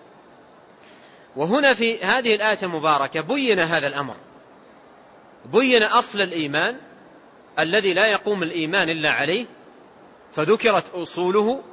A: وهنا في هذه الآية المباركة بين هذا الأمر، بين أصل الإيمان الذي لا يقوم الإيمان إلا عليه، فذكرت أصوله.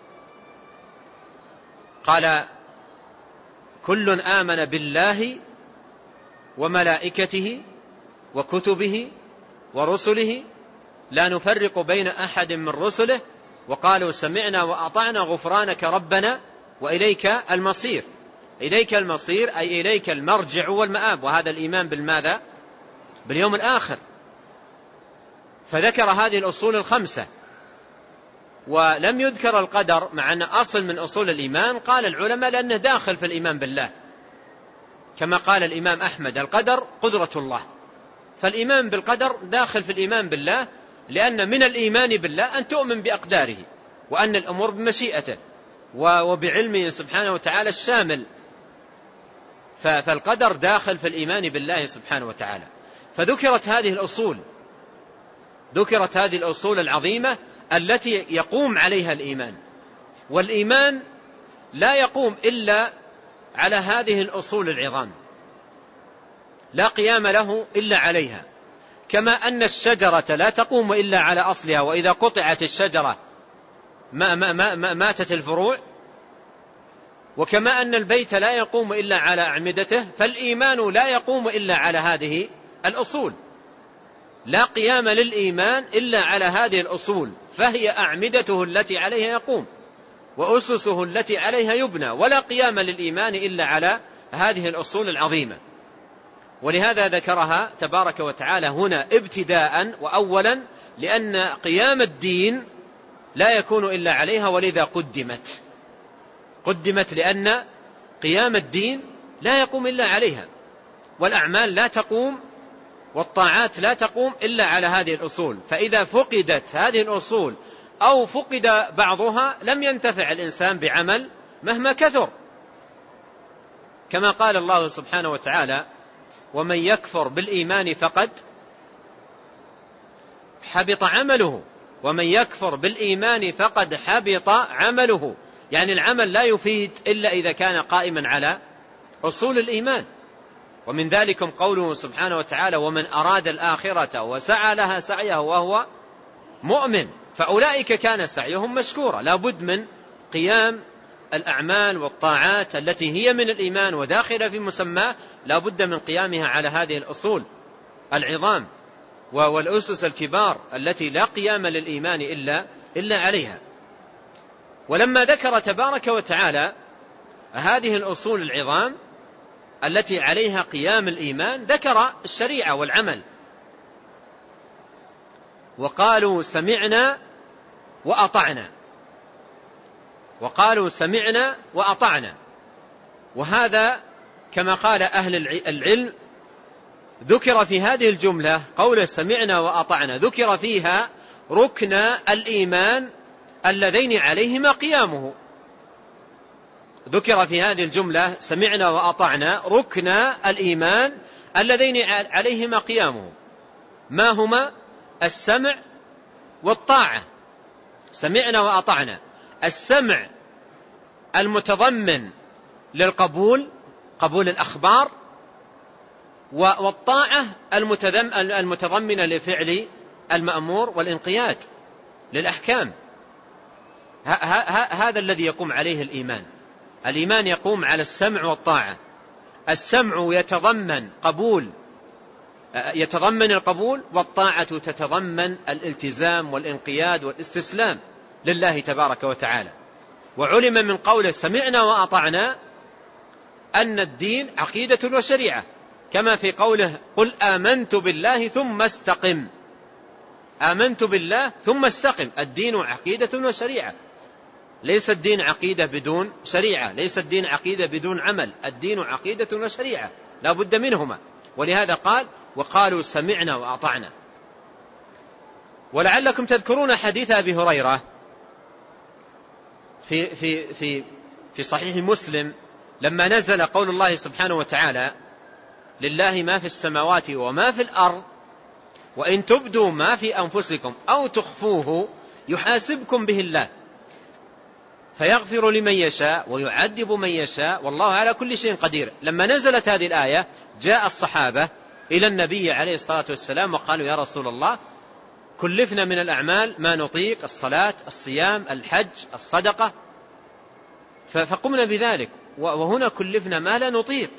A: قال: كل آمن بالله وملائكته وكتبه ورسله لا نفرق بين أحد من رسله وقالوا سمعنا وأطعنا غفرانك ربنا وإليك المصير. إليك المصير أي إليك المرجع والمآب، وهذا الإيمان بالماذا؟ باليوم الآخر. فذكر هذه الأصول الخمسة ولم يذكر القدر، مع أن أصل من أصول الإيمان. قال العلماء لأنه داخل في الإيمان بالله، كما قال الإمام أحمد: القدر قدرة الله. فالإيمان بالقدر داخل في الإيمان بالله، لأن من الإيمان بالله أن تؤمن بأقداره وأن الأمور بمشيئته وبعلمه سبحانه وتعالى الشامل. فالقدر داخل في الإيمان بالله سبحانه وتعالى. فذكرت هذه الأصول، ذكرت هذه الأصول العظيمة التي يقوم عليها الإيمان. والإيمان لا يقوم إلا على هذه الأصول العظام، لا قيام له إلا عليها. كما أن الشجرة لا تقوم إلا على أصلها، وإذا قطعت الشجرة ما ما ما ماتت الفروع. وكما أن البيت لا يقوم إلا على أعمدته، فالإيمان لا يقوم إلا على هذه الأصول. لا قيام للإيمان إلا على هذه الأصول، فهي أعمدته التي عليها يقوم وأسسه التي عليها يبنى. ولا قيام للإيمان إلا على هذه الأصول العظيمة. ولهذا ذكرها تبارك وتعالى هنا ابتداء وأولا، لأن قيام الدين لا يكون إلا عليها، ولذا قدمت. قدمت لأن قيام الدين لا يقوم إلا عليها، والأعمال لا تقوم والطاعات لا تقوم إلا على هذه الأصول. فإذا فقدت هذه الأصول أو فقد بعضها لم ينتفع الإنسان بعمل مهما كثر، كما قال الله سبحانه وتعالى: ومن يكفر بالإيمان فقد حبط عمله. ومن يكفر بالإيمان فقد حبط عمله، يعني العمل لا يفيد إلا إذا كان قائما على أصول الإيمان. ومن ذلكم قوله سبحانه وتعالى: ومن أراد الآخرة وسعى لها سعيه وهو مؤمن فأولئك كان سعيهم مشكورا. لا بد من قيام الأعمال والطاعات التي هي من الإيمان وداخلة في مسماه، لا بد من قيامها على هذه الأصول العظام والأسس الكبار التي لا قيام للإيمان إلا, إلا عليها. ولما ذكر تبارك وتعالى هذه الأصول العظام التي عليها قيام الإيمان ذكر الشريعة والعمل، وقالوا سمعنا وأطعنا، وقالوا سمعنا وأطعنا. وهذا كما قال أهل العلم ذكر في هذه الجملة قول سمعنا وأطعنا ذكر فيها ركن الإيمان اللذين عليهما قيامه. ذكر في هذه الجملة سمعنا وأطعنا ركن الإيمان اللذين عليهما قيامه. ما هما؟ السمع والطاعة. سمعنا وأطعنا، السمع المتضمن للقبول، قبول الأخبار، والطاعة المتضمنة لفعل المأمور والانقياد للأحكام. هذا الذي يقوم عليه الإيمان. الإيمان يقوم على السمع والطاعة. السمع يتضمن قبول يتضمن القبول، والطاعة تتضمن الالتزام والانقياد والاستسلام لله تبارك وتعالى. وعلم من قوله سمعنا وأطعنا أن الدين عقيدة وشريعة، كما في قوله قل آمنت بالله ثم استقم. آمنت بالله ثم استقم. الدين عقيدة وشريعة، ليس الدين عقيدة بدون شريعة، ليس الدين عقيدة بدون عمل، الدين عقيدة وشريعة لا بد منهما. ولهذا قال وقالوا سمعنا وأطعنا. ولعلكم تذكرون حديث أبي هريرة في, في, في, في صحيح مسلم لما نزل قول الله سبحانه وتعالى لله ما في السماوات وما في الأرض وإن تبدوا ما في أنفسكم أو تخفوه يحاسبكم به الله فيغفر لمن يشاء ويعذب من يشاء والله على كل شيء قدير. لما نزلت هذه الآية جاء الصحابة إلى النبي عليه الصلاة والسلام وقالوا يا رسول الله كلفنا من الأعمال ما نطيق، الصلاة، الصيام، الحج، الصدقة، فقمنا بذلك، وهنا كلفنا ما لا نطيق،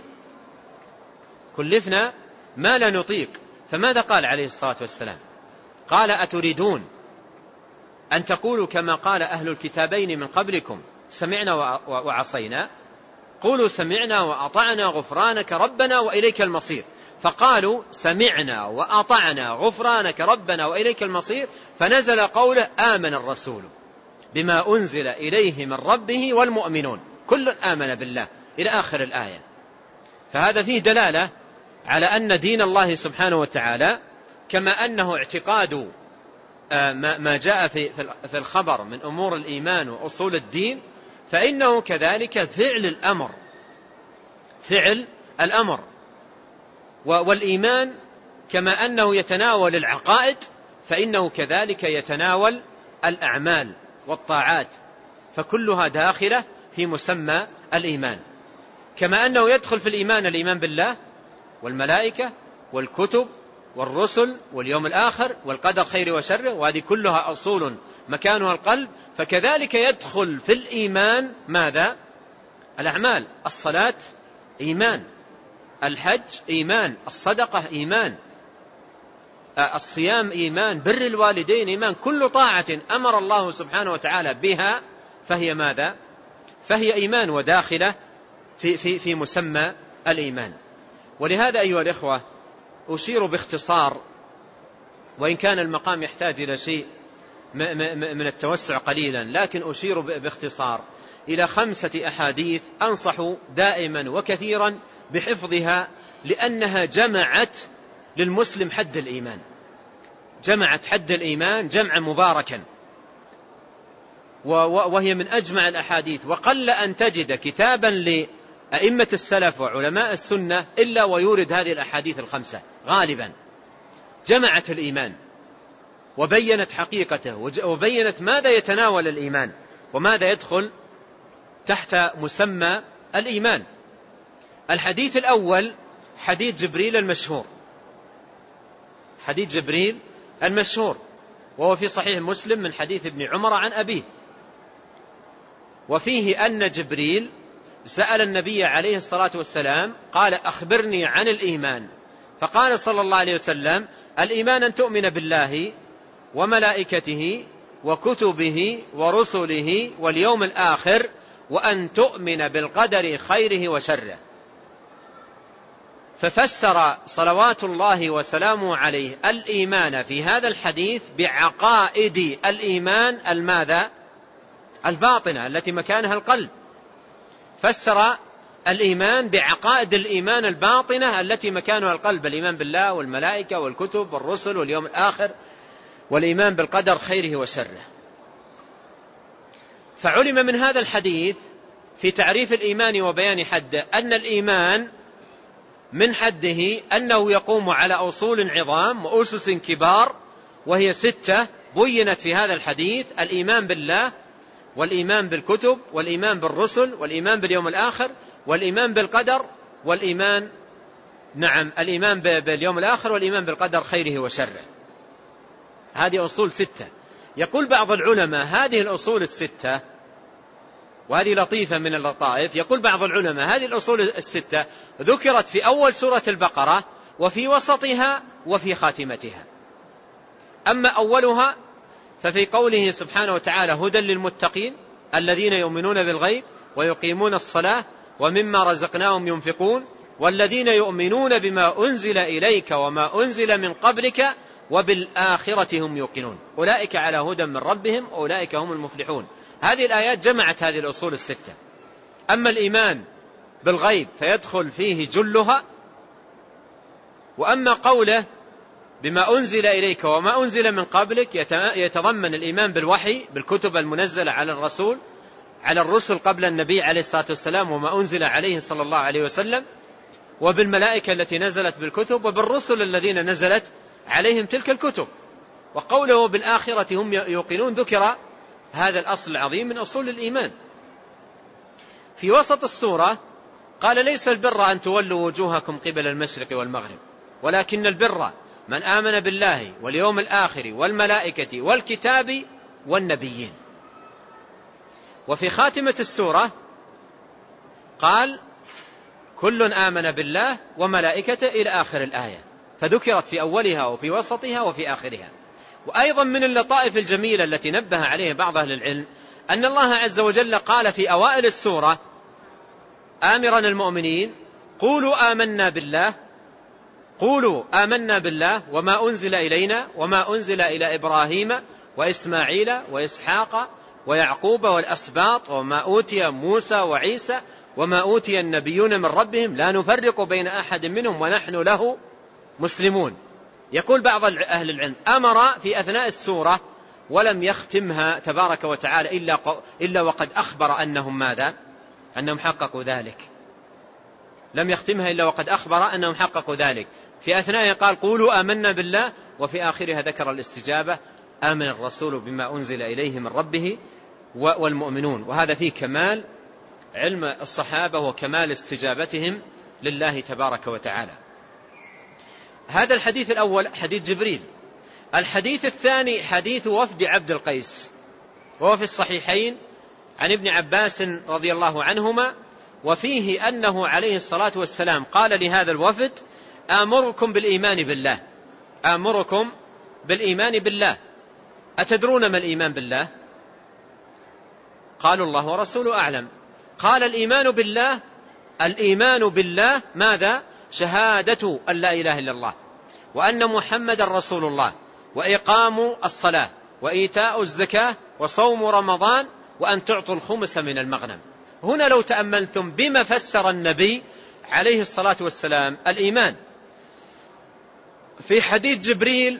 A: كلفنا ما لا نطيق. فماذا قال عليه الصلاة والسلام؟ قال أتريدون أن تقولوا كما قال أهل الكتابين من قبلكم سمعنا وعصينا؟ قولوا سمعنا وأطعنا غفرانك ربنا وإليك المصير. فقالوا سمعنا وأطعنا غفرانك ربنا وإليك المصير، فنزل قوله آمن الرسول بما أنزل إليه من ربه والمؤمنون كل آمن بالله إلى آخر الآية. فهذا فيه دلالة على أن دين الله سبحانه وتعالى كما أنه اعتقاد ما جاء في الخبر من أمور الإيمان وأصول الدين، فإنه كذلك فعل الأمر، فعل الأمر. والإيمان كما أنه يتناول العقائد فإنه كذلك يتناول الأعمال والطاعات، فكلها داخلة في مسمى الإيمان. كما أنه يدخل في الإيمان الإيمان بالله والملائكة والكتب والرسل واليوم الآخر والقدر خير وشر، وهذه كلها أصول مكانها القلب، فكذلك يدخل في الإيمان ماذا؟ الأعمال. الصلاة إيمان، الحج إيمان، الصدقة إيمان، الصيام إيمان، بر الوالدين إيمان. كل طاعة أمر الله سبحانه وتعالى بها فهي ماذا؟ فهي إيمان وداخلة في, في, في مسمى الإيمان. ولهذا أيها الإخوة أشير باختصار، وإن كان المقام يحتاج إلى شيء من التوسع قليلا، لكن أشير باختصار إلى خمسة أحاديث أنصح دائما وكثيرا بحفظها، لأنها جمعت للمسلم حد الإيمان، جمعت حد الإيمان جمعا مباركا، وهي من أجمع الأحاديث. وقل أن تجد كتابا لأئمة السلف وعلماء السنة إلا ويورد هذه الأحاديث الخمسة غالبا. جمعت الإيمان وبينت حقيقته وبينت ماذا يتناول الإيمان وماذا يدخل تحت مسمى الإيمان. الحديث الأول حديث جبريل المشهور، حديث جبريل المشهور وهو في صحيح مسلم من حديث ابن عمر عن أبيه، وفيه أن جبريل سأل النبي عليه الصلاة والسلام قال أخبرني عن الإيمان، فقال صلى الله عليه وسلم الإيمان أن تؤمن بالله وملائكته وكتبه ورسله واليوم الآخر وأن تؤمن بالقدر خيره وشره. ففسر صلوات الله وسلامه عليه الإيمان في هذا الحديث بعقائد الإيمان الماذا؟ الباطنة التي مكانها القلب. فسر الإيمان بعقائد الإيمان الباطنة التي مكانها القلب، الإيمان بالله والملائكة والكتب والرسل واليوم الآخر والإيمان بالقدر خيره وشره. فعلم من هذا الحديث في تعريف الإيمان وبيان حده أن الإيمان من حده أنه يقوم على أصول عظام وأسس كبار، وهي ستة بينت في هذا الحديث: الإيمان بالله والإيمان بالكتب والإيمان بالرسل والإيمان باليوم الآخر والإيمان بالقدر والإيمان نعم الإيمان باليوم الآخر والإيمان بالقدر خيره وشره. هذه أصول ستة. يقول بعض العلماء هذه الأصول الستة، وهذه لطيفة من اللطائف، يقول بعض العلماء هذه الأصول الستة ذكرت في أول سورة البقرة وفي وسطها وفي خاتمتها. أما أولها ففي قوله سبحانه وتعالى: هدى للمتقين الذين يؤمنون بالغيب ويقيمون الصلاة ومما رزقناهم ينفقون والذين يؤمنون بما أنزل إليك وما أنزل من قبلك وبالآخرة هم يوقنون أولئك على هدى من ربهم أولئك هم المفلحون. هذه الآيات جمعت هذه الأصول الستة. أما الإيمان بالغيب فيدخل فيه جلها، وأما قوله بما أنزل إليك وما أنزل من قبلك يتضمن الإيمان بالوحي بالكتب المنزلة على الرسول على الرسل قبل النبي عليه الصلاة والسلام وما أنزل عليه صلى الله عليه وسلم، وبالملائكة التي نزلت بالكتب وبالرسل الذين نزلت عليهم تلك الكتب. وقوله بالآخرة هم يوقنون ذكر هذا الأصل العظيم من أصول الإيمان. في وسط السورة قال: ليس البر أن تولوا وجوهكم قبل المشرق والمغرب ولكن البر من آمن بالله واليوم الآخر والملائكة والكتاب والنبيين. وفي خاتمة السورة قال: كل آمن بالله وملائكته إلى آخر الآية، فذكرت في أولها وفي وسطها وفي آخرها. وأيضا من اللطائف الجميلة التي نبه عليه بعض أهل العلم أن الله عز وجل قال في أوائل السورة آمرا المؤمنين: قولوا آمنا بالله قولوا آمنا بالله وما أنزل إلينا وما أنزل إلى إبراهيم وإسماعيل وإسحاق ويعقوب والأسباط وما أوتي موسى وعيسى وما أوتي النبيون من ربهم لا نفرق بين أحد منهم ونحن له مسلمون. يقول بعض أهل العلم: أمر في أثناء السورة ولم يختمها تبارك وتعالى إلا, إلا وقد أخبر أنهم ماذا؟ أنهم حققوا ذلك. لم يختمها إلا وقد أخبر أنهم حققوا ذلك. في أثناء قال: قولوا آمنا بالله، وفي آخرها ذكر الاستجابة: آمن الرسول بما أنزل إليه من ربه والمؤمنون. وهذا فيه كمال علم الصحابة وكمال استجابتهم لله تبارك وتعالى. هذا الحديث الأول حديث جبريل. الحديث الثاني حديث وفد عبد القيس، وهو في الصحيحين عن ابن عباس رضي الله عنهما، وفيه أنه عليه الصلاة والسلام قال لهذا الوفد: آمركم بالإيمان بالله آمركم بالإيمان بالله أتدرون ما الإيمان بالله؟ قالوا: الله ورسوله أعلم. قال: الإيمان بالله الإيمان بالله ماذا؟ شهادة أن لا إله إلا الله وأن محمد رسول الله وإقام الصلاة وإيتاء الزكاة وصوم رمضان وأن تعطوا الخمس من المغنم. هنا لو تأملتم بما فسر النبي عليه الصلاة والسلام الإيمان، في حديث جبريل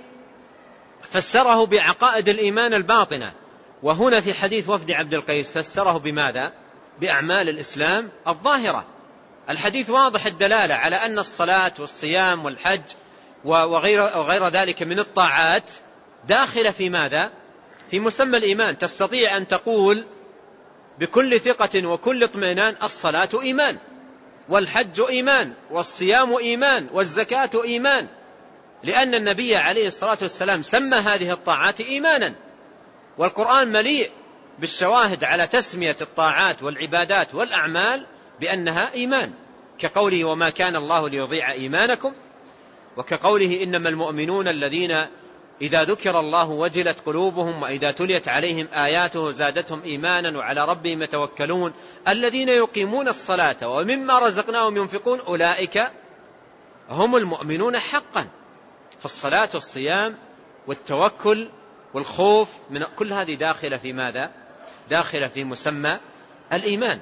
A: فسره بعقائد الإيمان الباطنة، وهنا في حديث وفد عبد القيس فسره بماذا؟ بأعمال الإسلام الظاهرة. الحديث واضح الدلالة على أن الصلاة والصيام والحج وغير, وغير ذلك من الطاعات داخلة في ماذا؟ في مسمى الإيمان. تستطيع أن تقول بكل ثقة وكل اطمئنان الصلاة إيمان، والحج إيمان، والصيام إيمان، والزكاة إيمان، لأن النبي عليه الصلاة والسلام سمى هذه الطاعات إيمانا، والقرآن مليء بالشواهد على تسمية الطاعات والعبادات والأعمال بأنها إيمان، كقوله وما كان الله ليضيع إيمانكم، وكقوله إنما المؤمنون الذين إذا ذكر الله وجلت قلوبهم وإذا تليت عليهم آياته زادتهم إيمانا وعلى ربهم يتوكلون الذين يقيمون الصلاة ومما رزقناهم ينفقون أولئك هم المؤمنون حقا. فالصلاة والصيام والتوكل والخوف من كل هذه داخلة في ماذا؟ داخلة في مسمى الإيمان.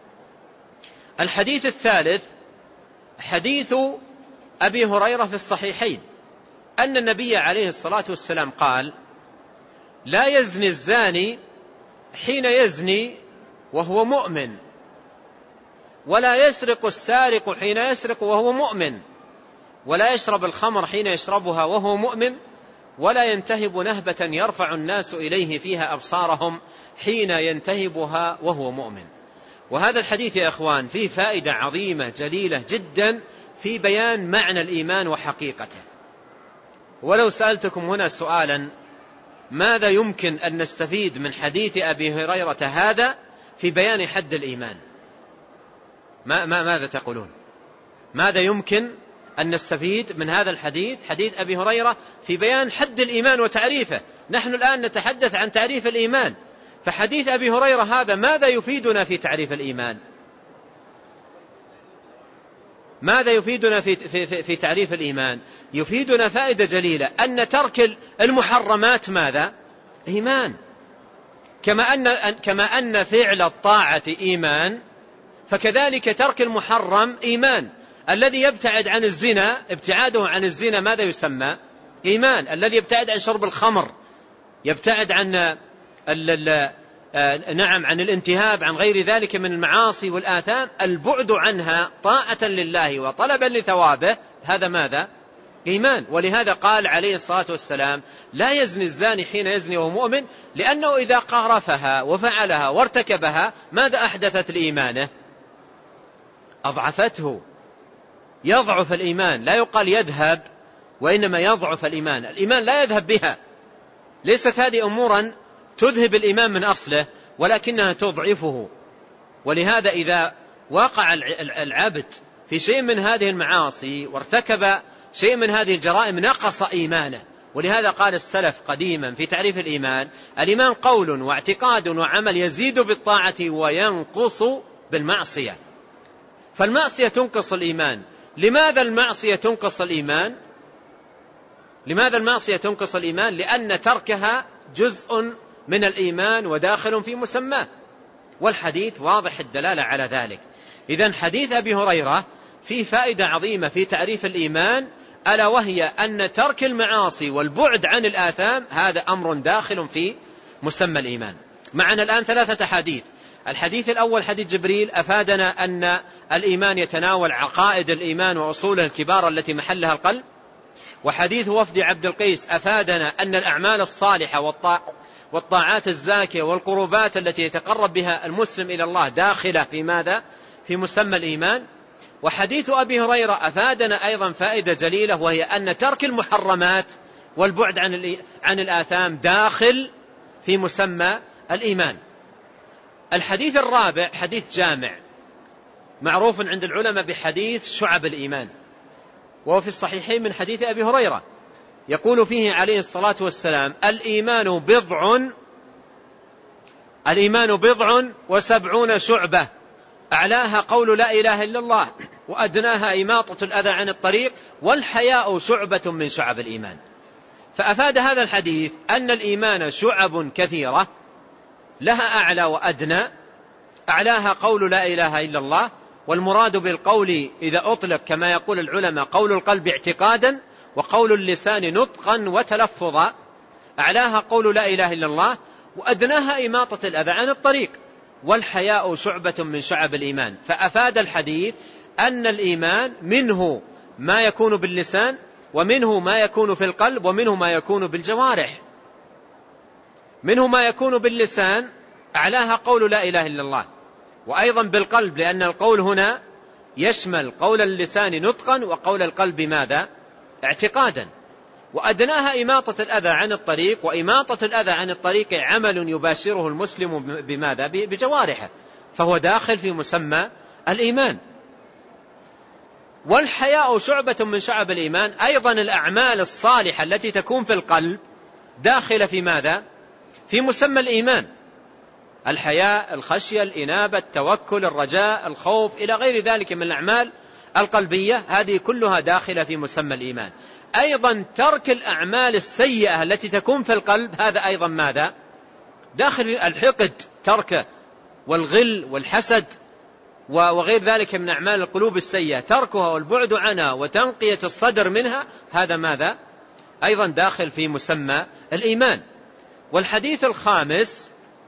A: الحديث الثالث حديث أبي هريرة في الصحيحين أن النبي عليه الصلاة والسلام قال لا يزني الزاني حين يزني وهو مؤمن، ولا يسرق السارق حين يسرق وهو مؤمن، ولا يشرب الخمر حين يشربها وهو مؤمن، ولا ينتهب نهبة يرفع الناس إليه فيها أبصارهم حين ينتهبها وهو مؤمن. وهذا الحديث يا أخوان فيه فائدة عظيمة جليلة جدا في بيان معنى الإيمان وحقيقته. ولو سألتكم هنا سؤالا ماذا يمكن أن نستفيد من حديث أبي هريرة هذا في بيان حد الإيمان، ما ما ماذا تقولون؟ ماذا يمكن أن نستفيد من هذا الحديث، حديث أبي هريرة، في بيان حد الإيمان وتعريفه؟ نحن الآن نتحدث عن تعريف الإيمان، فحديث أبي هريرة هذا ماذا يفيدنا في تعريف الإيمان؟ ماذا يفيدنا في, في, في, في تعريف الإيمان؟ يفيدنا فائدة جليلة أن ترك المحرمات ماذا؟ إيمان. كما أن, كما أن فعل الطاعة إيمان، فكذلك ترك المحرم إيمان. الذي يبتعد عن الزنا ابتعاده عن الزنا ماذا يسمى؟ إيمان. الذي يبتعد عن شرب الخمر، يبتعد عن ال ال نعم عن الانتهاب عن غير ذلك من المعاصي والآثام، البعد عنها طاعة لله وطلبا لثوابه، هذا ماذا؟ إيمان. ولهذا قال عليه الصلاة والسلام لا يزني الزاني حين يزني وهو مؤمن، لأنه إذا قارفها وفعلها وارتكبها ماذا أحدثت لإيمانه؟ أضعفته. يضعف الإيمان، لا يقال يذهب، وإنما يضعف الإيمان. الإيمان لا يذهب بها، ليست هذه أمورا تذهب الإيمان من أصله، ولكنها تضعفه. ولهذا إذا وقع العبد في شيء من هذه المعاصي وارتكب شيء من هذه الجرائم نقص إيمانه. ولهذا قال السلف قديما في تعريف الإيمان الإيمان قول واعتقاد وعمل يزيد بالطاعة وينقص بالمعصية. فالمعصية تنقص الإيمان. لماذا المعصية تنقص الإيمان؟ لماذا المعصية تنقص الإيمان؟ لأن تركها جزء من الإيمان وداخل في مسماه، والحديث واضح الدلالة على ذلك. إذن حديث أبي هريرة فيه فائدة عظيمة في تعريف الإيمان، ألا وهي أن ترك المعاصي والبعد عن الآثام هذا أمر داخل في مسمى الإيمان. معنا الآن ثلاثة حديث. الحديث الأول حديث جبريل أفادنا أن الإيمان يتناول عقائد الإيمان وأصوله الكبار التي محلها القلب. وحديث وفد عبد القيس أفادنا أن الأعمال الصالحة والطاعة والطاعات الزاكية والقربات التي يتقرب بها المسلم إلى الله داخلة في ماذا؟ في مسمى الإيمان. وحديث أبي هريرة أفادنا أيضا فائدة جليلة، وهي أن ترك المحرمات والبعد عن عن الآثام داخل في مسمى الإيمان. الحديث الرابع حديث جامع معروف عند العلماء بحديث شعب الإيمان، وهو في الصحيحين من حديث أبي هريرة، يقول فيه عليه الصلاة والسلام الإيمان بضع الإيمان بضع وسبعون شعبة، أعلاها قول لا إله إلا الله، وأدناها إماطة الأذى عن الطريق، والحياء شعبة من شعب الإيمان. فأفاد هذا الحديث أن الإيمان شعب كثيرة لها أعلى وأدنى. أعلاها قول لا إله إلا الله، والمراد بالقول إذا أطلق كما يقول العلماء قول القلب اعتقادا وقول اللسان نطقا وتلفظا. أعلاها قول لا إله إلا الله، وأدناها إماطة الأذى عن الطريق. والحياء شعبة من شعب الإيمان. فأفاد الحديث أن الإيمان منه ما يكون باللسان، ومنه ما يكون في القلب، ومنه ما يكون بالجوارح. منه ما يكون باللسان أعلاها قول لا إله إلا الله، وأيضا بالقلب، لأن القول هنا يشمل قول اللسان نطقا وقول القلب ماذا؟ اعتقادا. وأدناها إماطة الأذى عن الطريق، وإماطة الأذى عن الطريق عمل يباشره المسلم بماذا؟ بجوارحه، فهو داخل في مسمى الإيمان. والحياء شعبة من شعب الإيمان، أيضا الأعمال الصالحة التي تكون في القلب داخلة في ماذا؟ في مسمى الإيمان. الحياء، الخشية، الإنابة، التوكل، الرجاء، الخوف، إلى غير ذلك من الأعمال القلبية، هذه كلها داخلة في مسمى الإيمان. أيضا ترك الأعمال السيئة التي تكون في القلب، هذا أيضا ماذا؟ داخل الحقد، تركه، والغل والحسد وغير ذلك من أعمال القلوب السيئة، تركها والبعد عنها وتنقية الصدر منها، هذا ماذا؟ أيضا داخل في مسمى الإيمان. والحديث الخامس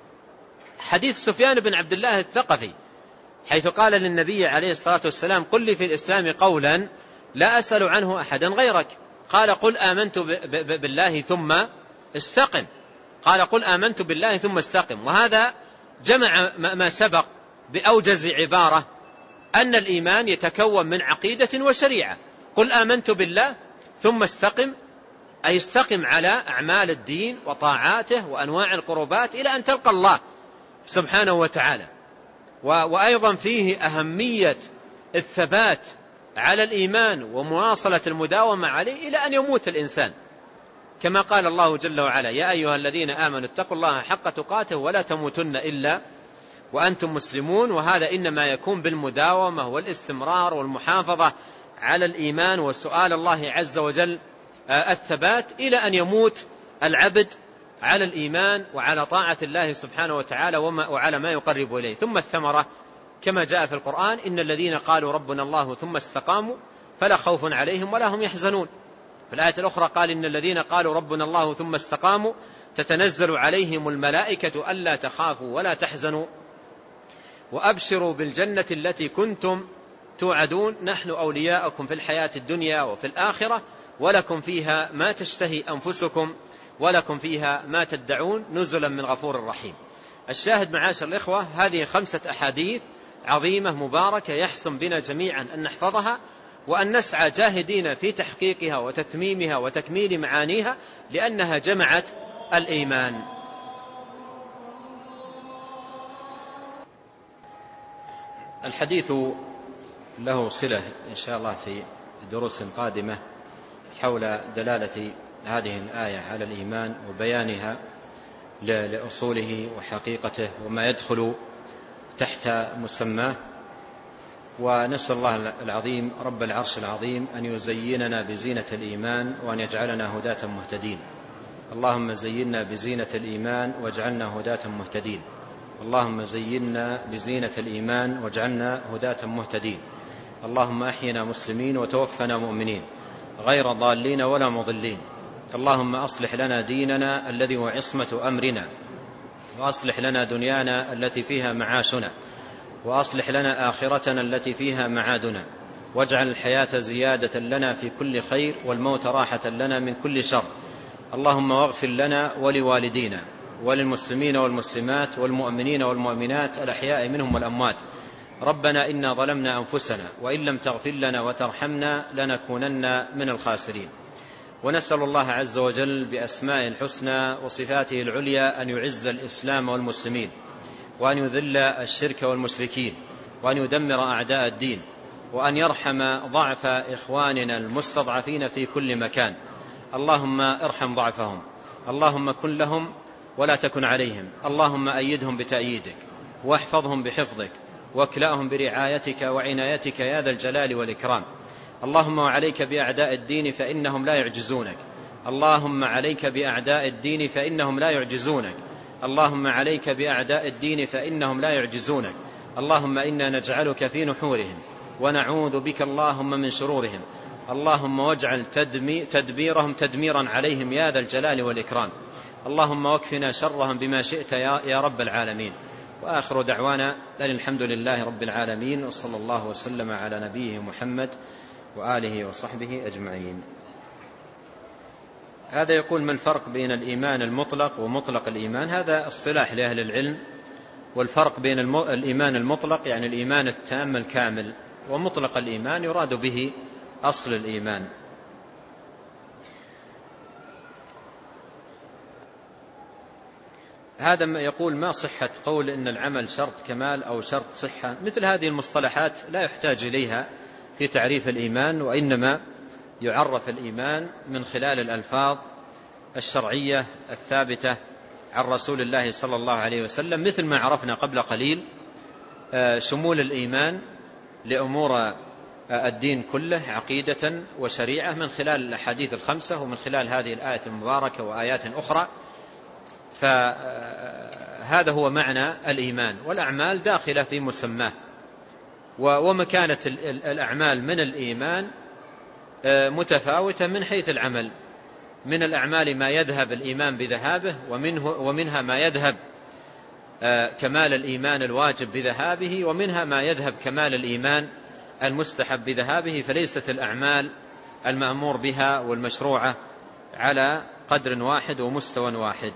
A: حديث سفيان بن عبد الله الثقفي، حيث قال للنبي عليه الصلاة والسلام: قل لي في الإسلام قولا لا أسأل عنه أحدا غيرك. قال: قل آمنت بالله ثم استقم. قال: قل آمنت بالله ثم استقم. وهذا جمع ما سبق بأوجز عبارة، أن الإيمان يتكون من عقيدة وشريعة. قل آمنت بالله ثم استقم، أي استقم على أعمال الدين وطاعاته وأنواع القربات إلى أن تلقى الله سبحانه وتعالى. وأيضا فيه أهمية الثبات على الإيمان ومواصلة المداومة عليه إلى أن يموت الإنسان، كما قال الله جل وعلا: يا أيها الذين آمنوا اتقوا الله حق تقاته ولا تموتن إلا وأنتم مسلمون. وهذا إنما يكون بالمداومة والاستمرار والمحافظة على الإيمان وسؤال الله عز وجل الثبات إلى أن يموت العبد على الإيمان وعلى طاعة الله سبحانه وتعالى وعلى ما يقرب إليه. ثم الثمرة كما جاء في القرآن: إن الذين قالوا ربنا الله ثم استقاموا فلا خوف عليهم ولا هم يحزنون. في الآية الأخرى قال: إن الذين قالوا ربنا الله ثم استقاموا تتنزل عليهم الملائكة ألا تخافوا ولا تحزنوا وأبشروا بالجنة التي كنتم توعدون نحن أولياؤكم في الحياة الدنيا وفي الآخرة ولكم فيها ما تشتهي أنفسكم ولكم فيها ما تدعون نزلا من غفور رحيم. الشاهد معاشر الإخوة، هذه خمسة أحاديث عظيمة مباركة يحسن بنا جميعا أن نحفظها وأن نسعى جاهدين في تحقيقها وتتميمها وتكميل معانيها، لأنها جمعت الإيمان. الحديث له صلة إن شاء الله في دروس قادمة حول دلالة هذه الآية على الإيمان وبيانها لأصوله وحقيقته وما يدخل تحت مسماه. ونسأل الله العظيم رب العرش العظيم أن يزيننا بزينة الإيمان وأن يجعلنا هداة مهتدين. اللهم زينا بزينة الإيمان واجعلنا هداة مهتدين. اللهم زينا بزينة الإيمان واجعلنا هداة مهتدين. اللهم أحينا مسلمين وتوفنا مؤمنين غير ضالين ولا مضلين. اللهم أصلح لنا ديننا الذي هو عصمة أمرنا، وأصلح لنا دنيانا التي فيها معاشنا، وأصلح لنا آخرتنا التي فيها معادنا، واجعل الحياة زيادة لنا في كل خير والموت راحة لنا من كل شر. اللهم واغفر لنا ولوالدينا وللمسلمين والمسلمات والمؤمنين والمؤمنات الأحياء منهم والأموات. ربنا إنا ظلمنا أنفسنا وإن لم تغفر لنا وترحمنا لنكونن من الخاسرين. ونسأل الله عز وجل بأسماء الحسنى وصفاته العليا أن يعز الإسلام والمسلمين، وأن يذل الشرك والمشركين، وأن يدمر أعداء الدين، وأن يرحم ضعف إخواننا المستضعفين في كل مكان. اللهم ارحم ضعفهم، اللهم كن لهم ولا تكن عليهم، اللهم أيدهم بتأييدك واحفظهم بحفظك واكلأهم برعايتك وعنايتك يا ذا الجلال والإكرام. اللهم وعليك بأعداء الدين فإنهم لا يعجزونك، اللهم عليك بأعداء الدين فإنهم لا يعجزونك. اللهم عليك بأعداء الدين فإنهم لا يعجزونك، اللهم إنا نجعلك في نحورهم ونعوذ بك اللهم من شرورهم، اللهم واجعل تدبيرهم تدميرا عليهم يا ذا الجلال والإكرام، اللهم واكفنا شرهم بما شئت يا رب العالمين. وآخر دعوانا أن الحمد لله رب العالمين، وصلى الله وسلم على نبيه محمد وآله وصحبه أجمعين. هذا يقول: ما الفرق بين الإيمان المطلق ومطلق الإيمان؟ هذا اصطلاح لأهل العلم، والفرق بين الإيمان المطلق يعني الإيمان التام الكامل، ومطلق الإيمان يراد به أصل الإيمان. هذا يقول: ما صحة قول إن العمل شرط كمال أو شرط صحة؟ مثل هذه المصطلحات لا يحتاج إليها في تعريف الإيمان، وإنما يعرف الإيمان من خلال الألفاظ الشرعية الثابتة عن رسول الله صلى الله عليه وسلم، مثل ما عرفنا قبل قليل شمول الإيمان لأمور الدين كله عقيدة وشريعة من خلال الأحاديث الخمسة ومن خلال هذه الآية المباركة وآيات أخرى. فهذا هو معنى الإيمان، والأعمال داخلة في مسماه. ومكانة الأعمال من الإيمان متفاوتة من حيث العمل، من الأعمال ما يذهب الإيمان بذهابه، ومنه ومنها ما يذهب كمال الإيمان الواجب بذهابه، ومنها ما يذهب كمال الإيمان المستحب بذهابه. فليست الأعمال المأمور بها والمشروعة على قدر واحد ومستوى واحد.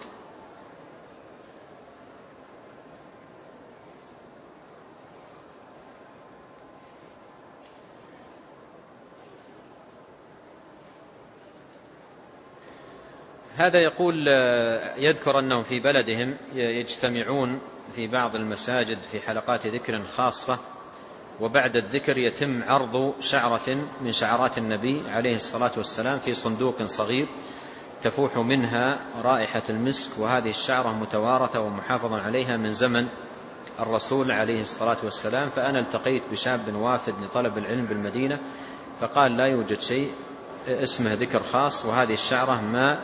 A: هذا يقول: يذكر أنهم في بلدهم يجتمعون في بعض المساجد في حلقات ذكر خاصة، وبعد الذكر يتم عرض شعرة من شعرات النبي عليه الصلاة والسلام في صندوق صغير تفوح منها رائحة المسك، وهذه الشعرة متوارثة ومحافظا عليها من زمن الرسول عليه الصلاة والسلام. فأنا التقيت بشاب وافد لطلب العلم بالمدينة فقال: لا يوجد شيء اسمه ذكر خاص، وهذه الشعرة ما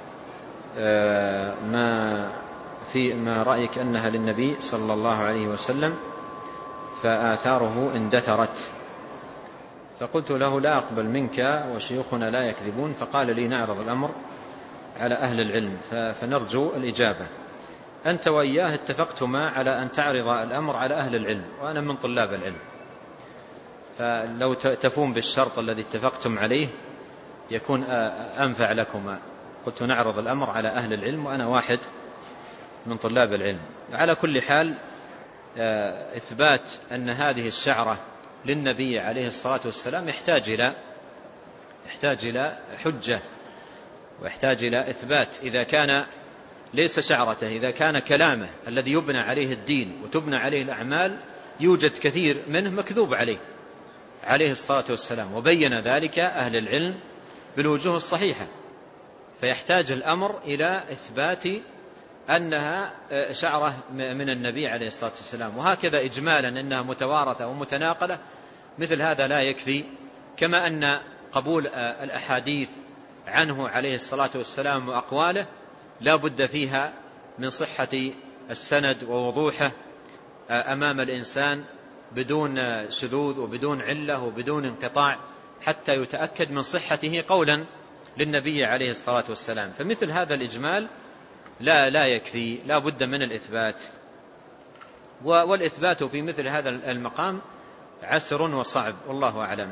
A: ما في ما رأيك أنها للنبي صلى الله عليه وسلم، فآثاره اندثرت. فقلت له: لا أقبل منك وشيوخنا لا يكذبون. فقال لي: نعرض الأمر على أهل العلم. فنرجو الإجابة. أنت وإياه اتفقتما على أن تعرض الأمر على أهل العلم، وأنا من طلاب العلم، فلو تفون بالشرط الذي اتفقتم عليه يكون أنفع لكما. قلت: نعرض الأمر على أهل العلم، وأنا واحد من طلاب العلم. على كل حال، إثبات أن هذه الشعرة للنبي عليه الصلاة والسلام يحتاج إلى يحتاج إلى حجة، ويحتاج إلى إثبات. إذا كان ليس شعرته، إذا كان كلامه الذي يبنى عليه الدين وتبنى عليه الأعمال يوجد كثير منه مكذوب عليه عليه الصلاة والسلام، وبين ذلك أهل العلم بالوجوه الصحيحة. فيحتاج الأمر إلى إثبات أنها شعرة من النبي عليه الصلاة والسلام، وهكذا إجمالا أنها متوارثة ومتناقلة، مثل هذا لا يكفي. كما أن قبول الأحاديث عنه عليه الصلاة والسلام وأقواله لا بد فيها من صحة السند ووضوحه أمام الإنسان بدون شذوذ وبدون علة وبدون انقطاع، حتى يتأكد من صحته قولا للنبي عليه الصلاة والسلام. فمثل هذا الإجمال لا لا يكفي، لا بد من الإثبات، والإثبات في مثل هذا المقام عسر وصعب، والله أعلم.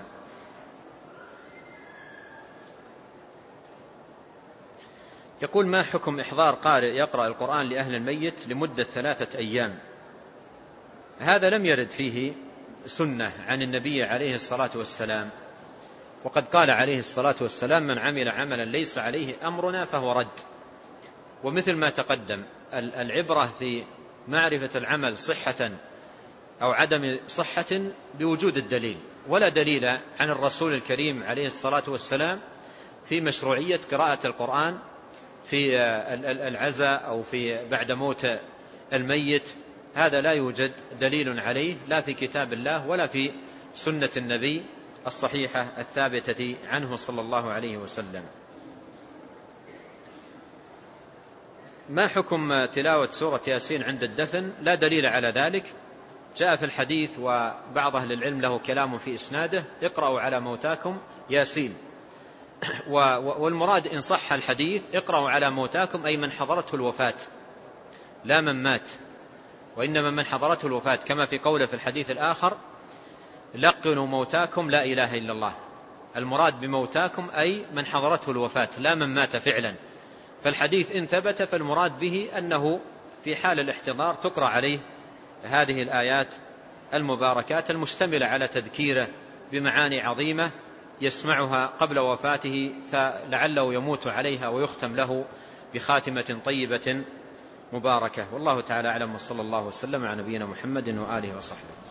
A: يقول: ما حكم إحضار قارئ يقرأ القرآن لأهل الميت لمدة ثلاثة أيام؟ هذا لم يرد فيه سنة عن النبي عليه الصلاة والسلام، وقد قال عليه الصلاة والسلام: من عمل عملا ليس عليه أمرنا فهو رد. ومثل ما تقدم، العبرة في معرفة العمل صحة أو عدم صحة بوجود الدليل، ولا دليل عن الرسول الكريم عليه الصلاة والسلام في مشروعية قراءة القرآن في العزاء أو في بعد موت الميت. هذا لا يوجد دليل عليه لا في كتاب الله ولا في سنة النبي الصحيحة الثابتة عنه صلى الله عليه وسلم. ما حكم تلاوة سورة ياسين عند الدفن؟ لا دليل على ذلك. جاء في الحديث وبعض أهل العلم له كلام في إسناده: اقرأوا على موتاكم ياسين. والمراد إن صح الحديث اقرأوا على موتاكم أي من حضرته الوفاة، لا من مات، وإنما من حضرته الوفاة، كما في قوله في الحديث الآخر: لقنوا موتاكم لا إله إلا الله. المراد بموتاكم أي من حضرته الوفاة، لا من مات فعلا. فالحديث إن ثبت فالمراد به أنه في حال الاحتضار تقرأ عليه هذه الآيات المباركات المشتملة على تذكيره بمعاني عظيمة يسمعها قبل وفاته، فلعله يموت عليها ويختم له بخاتمة طيبة مباركة. والله تعالى أعلم، وصلى الله وسلم على نبينا محمد وآله وصحبه.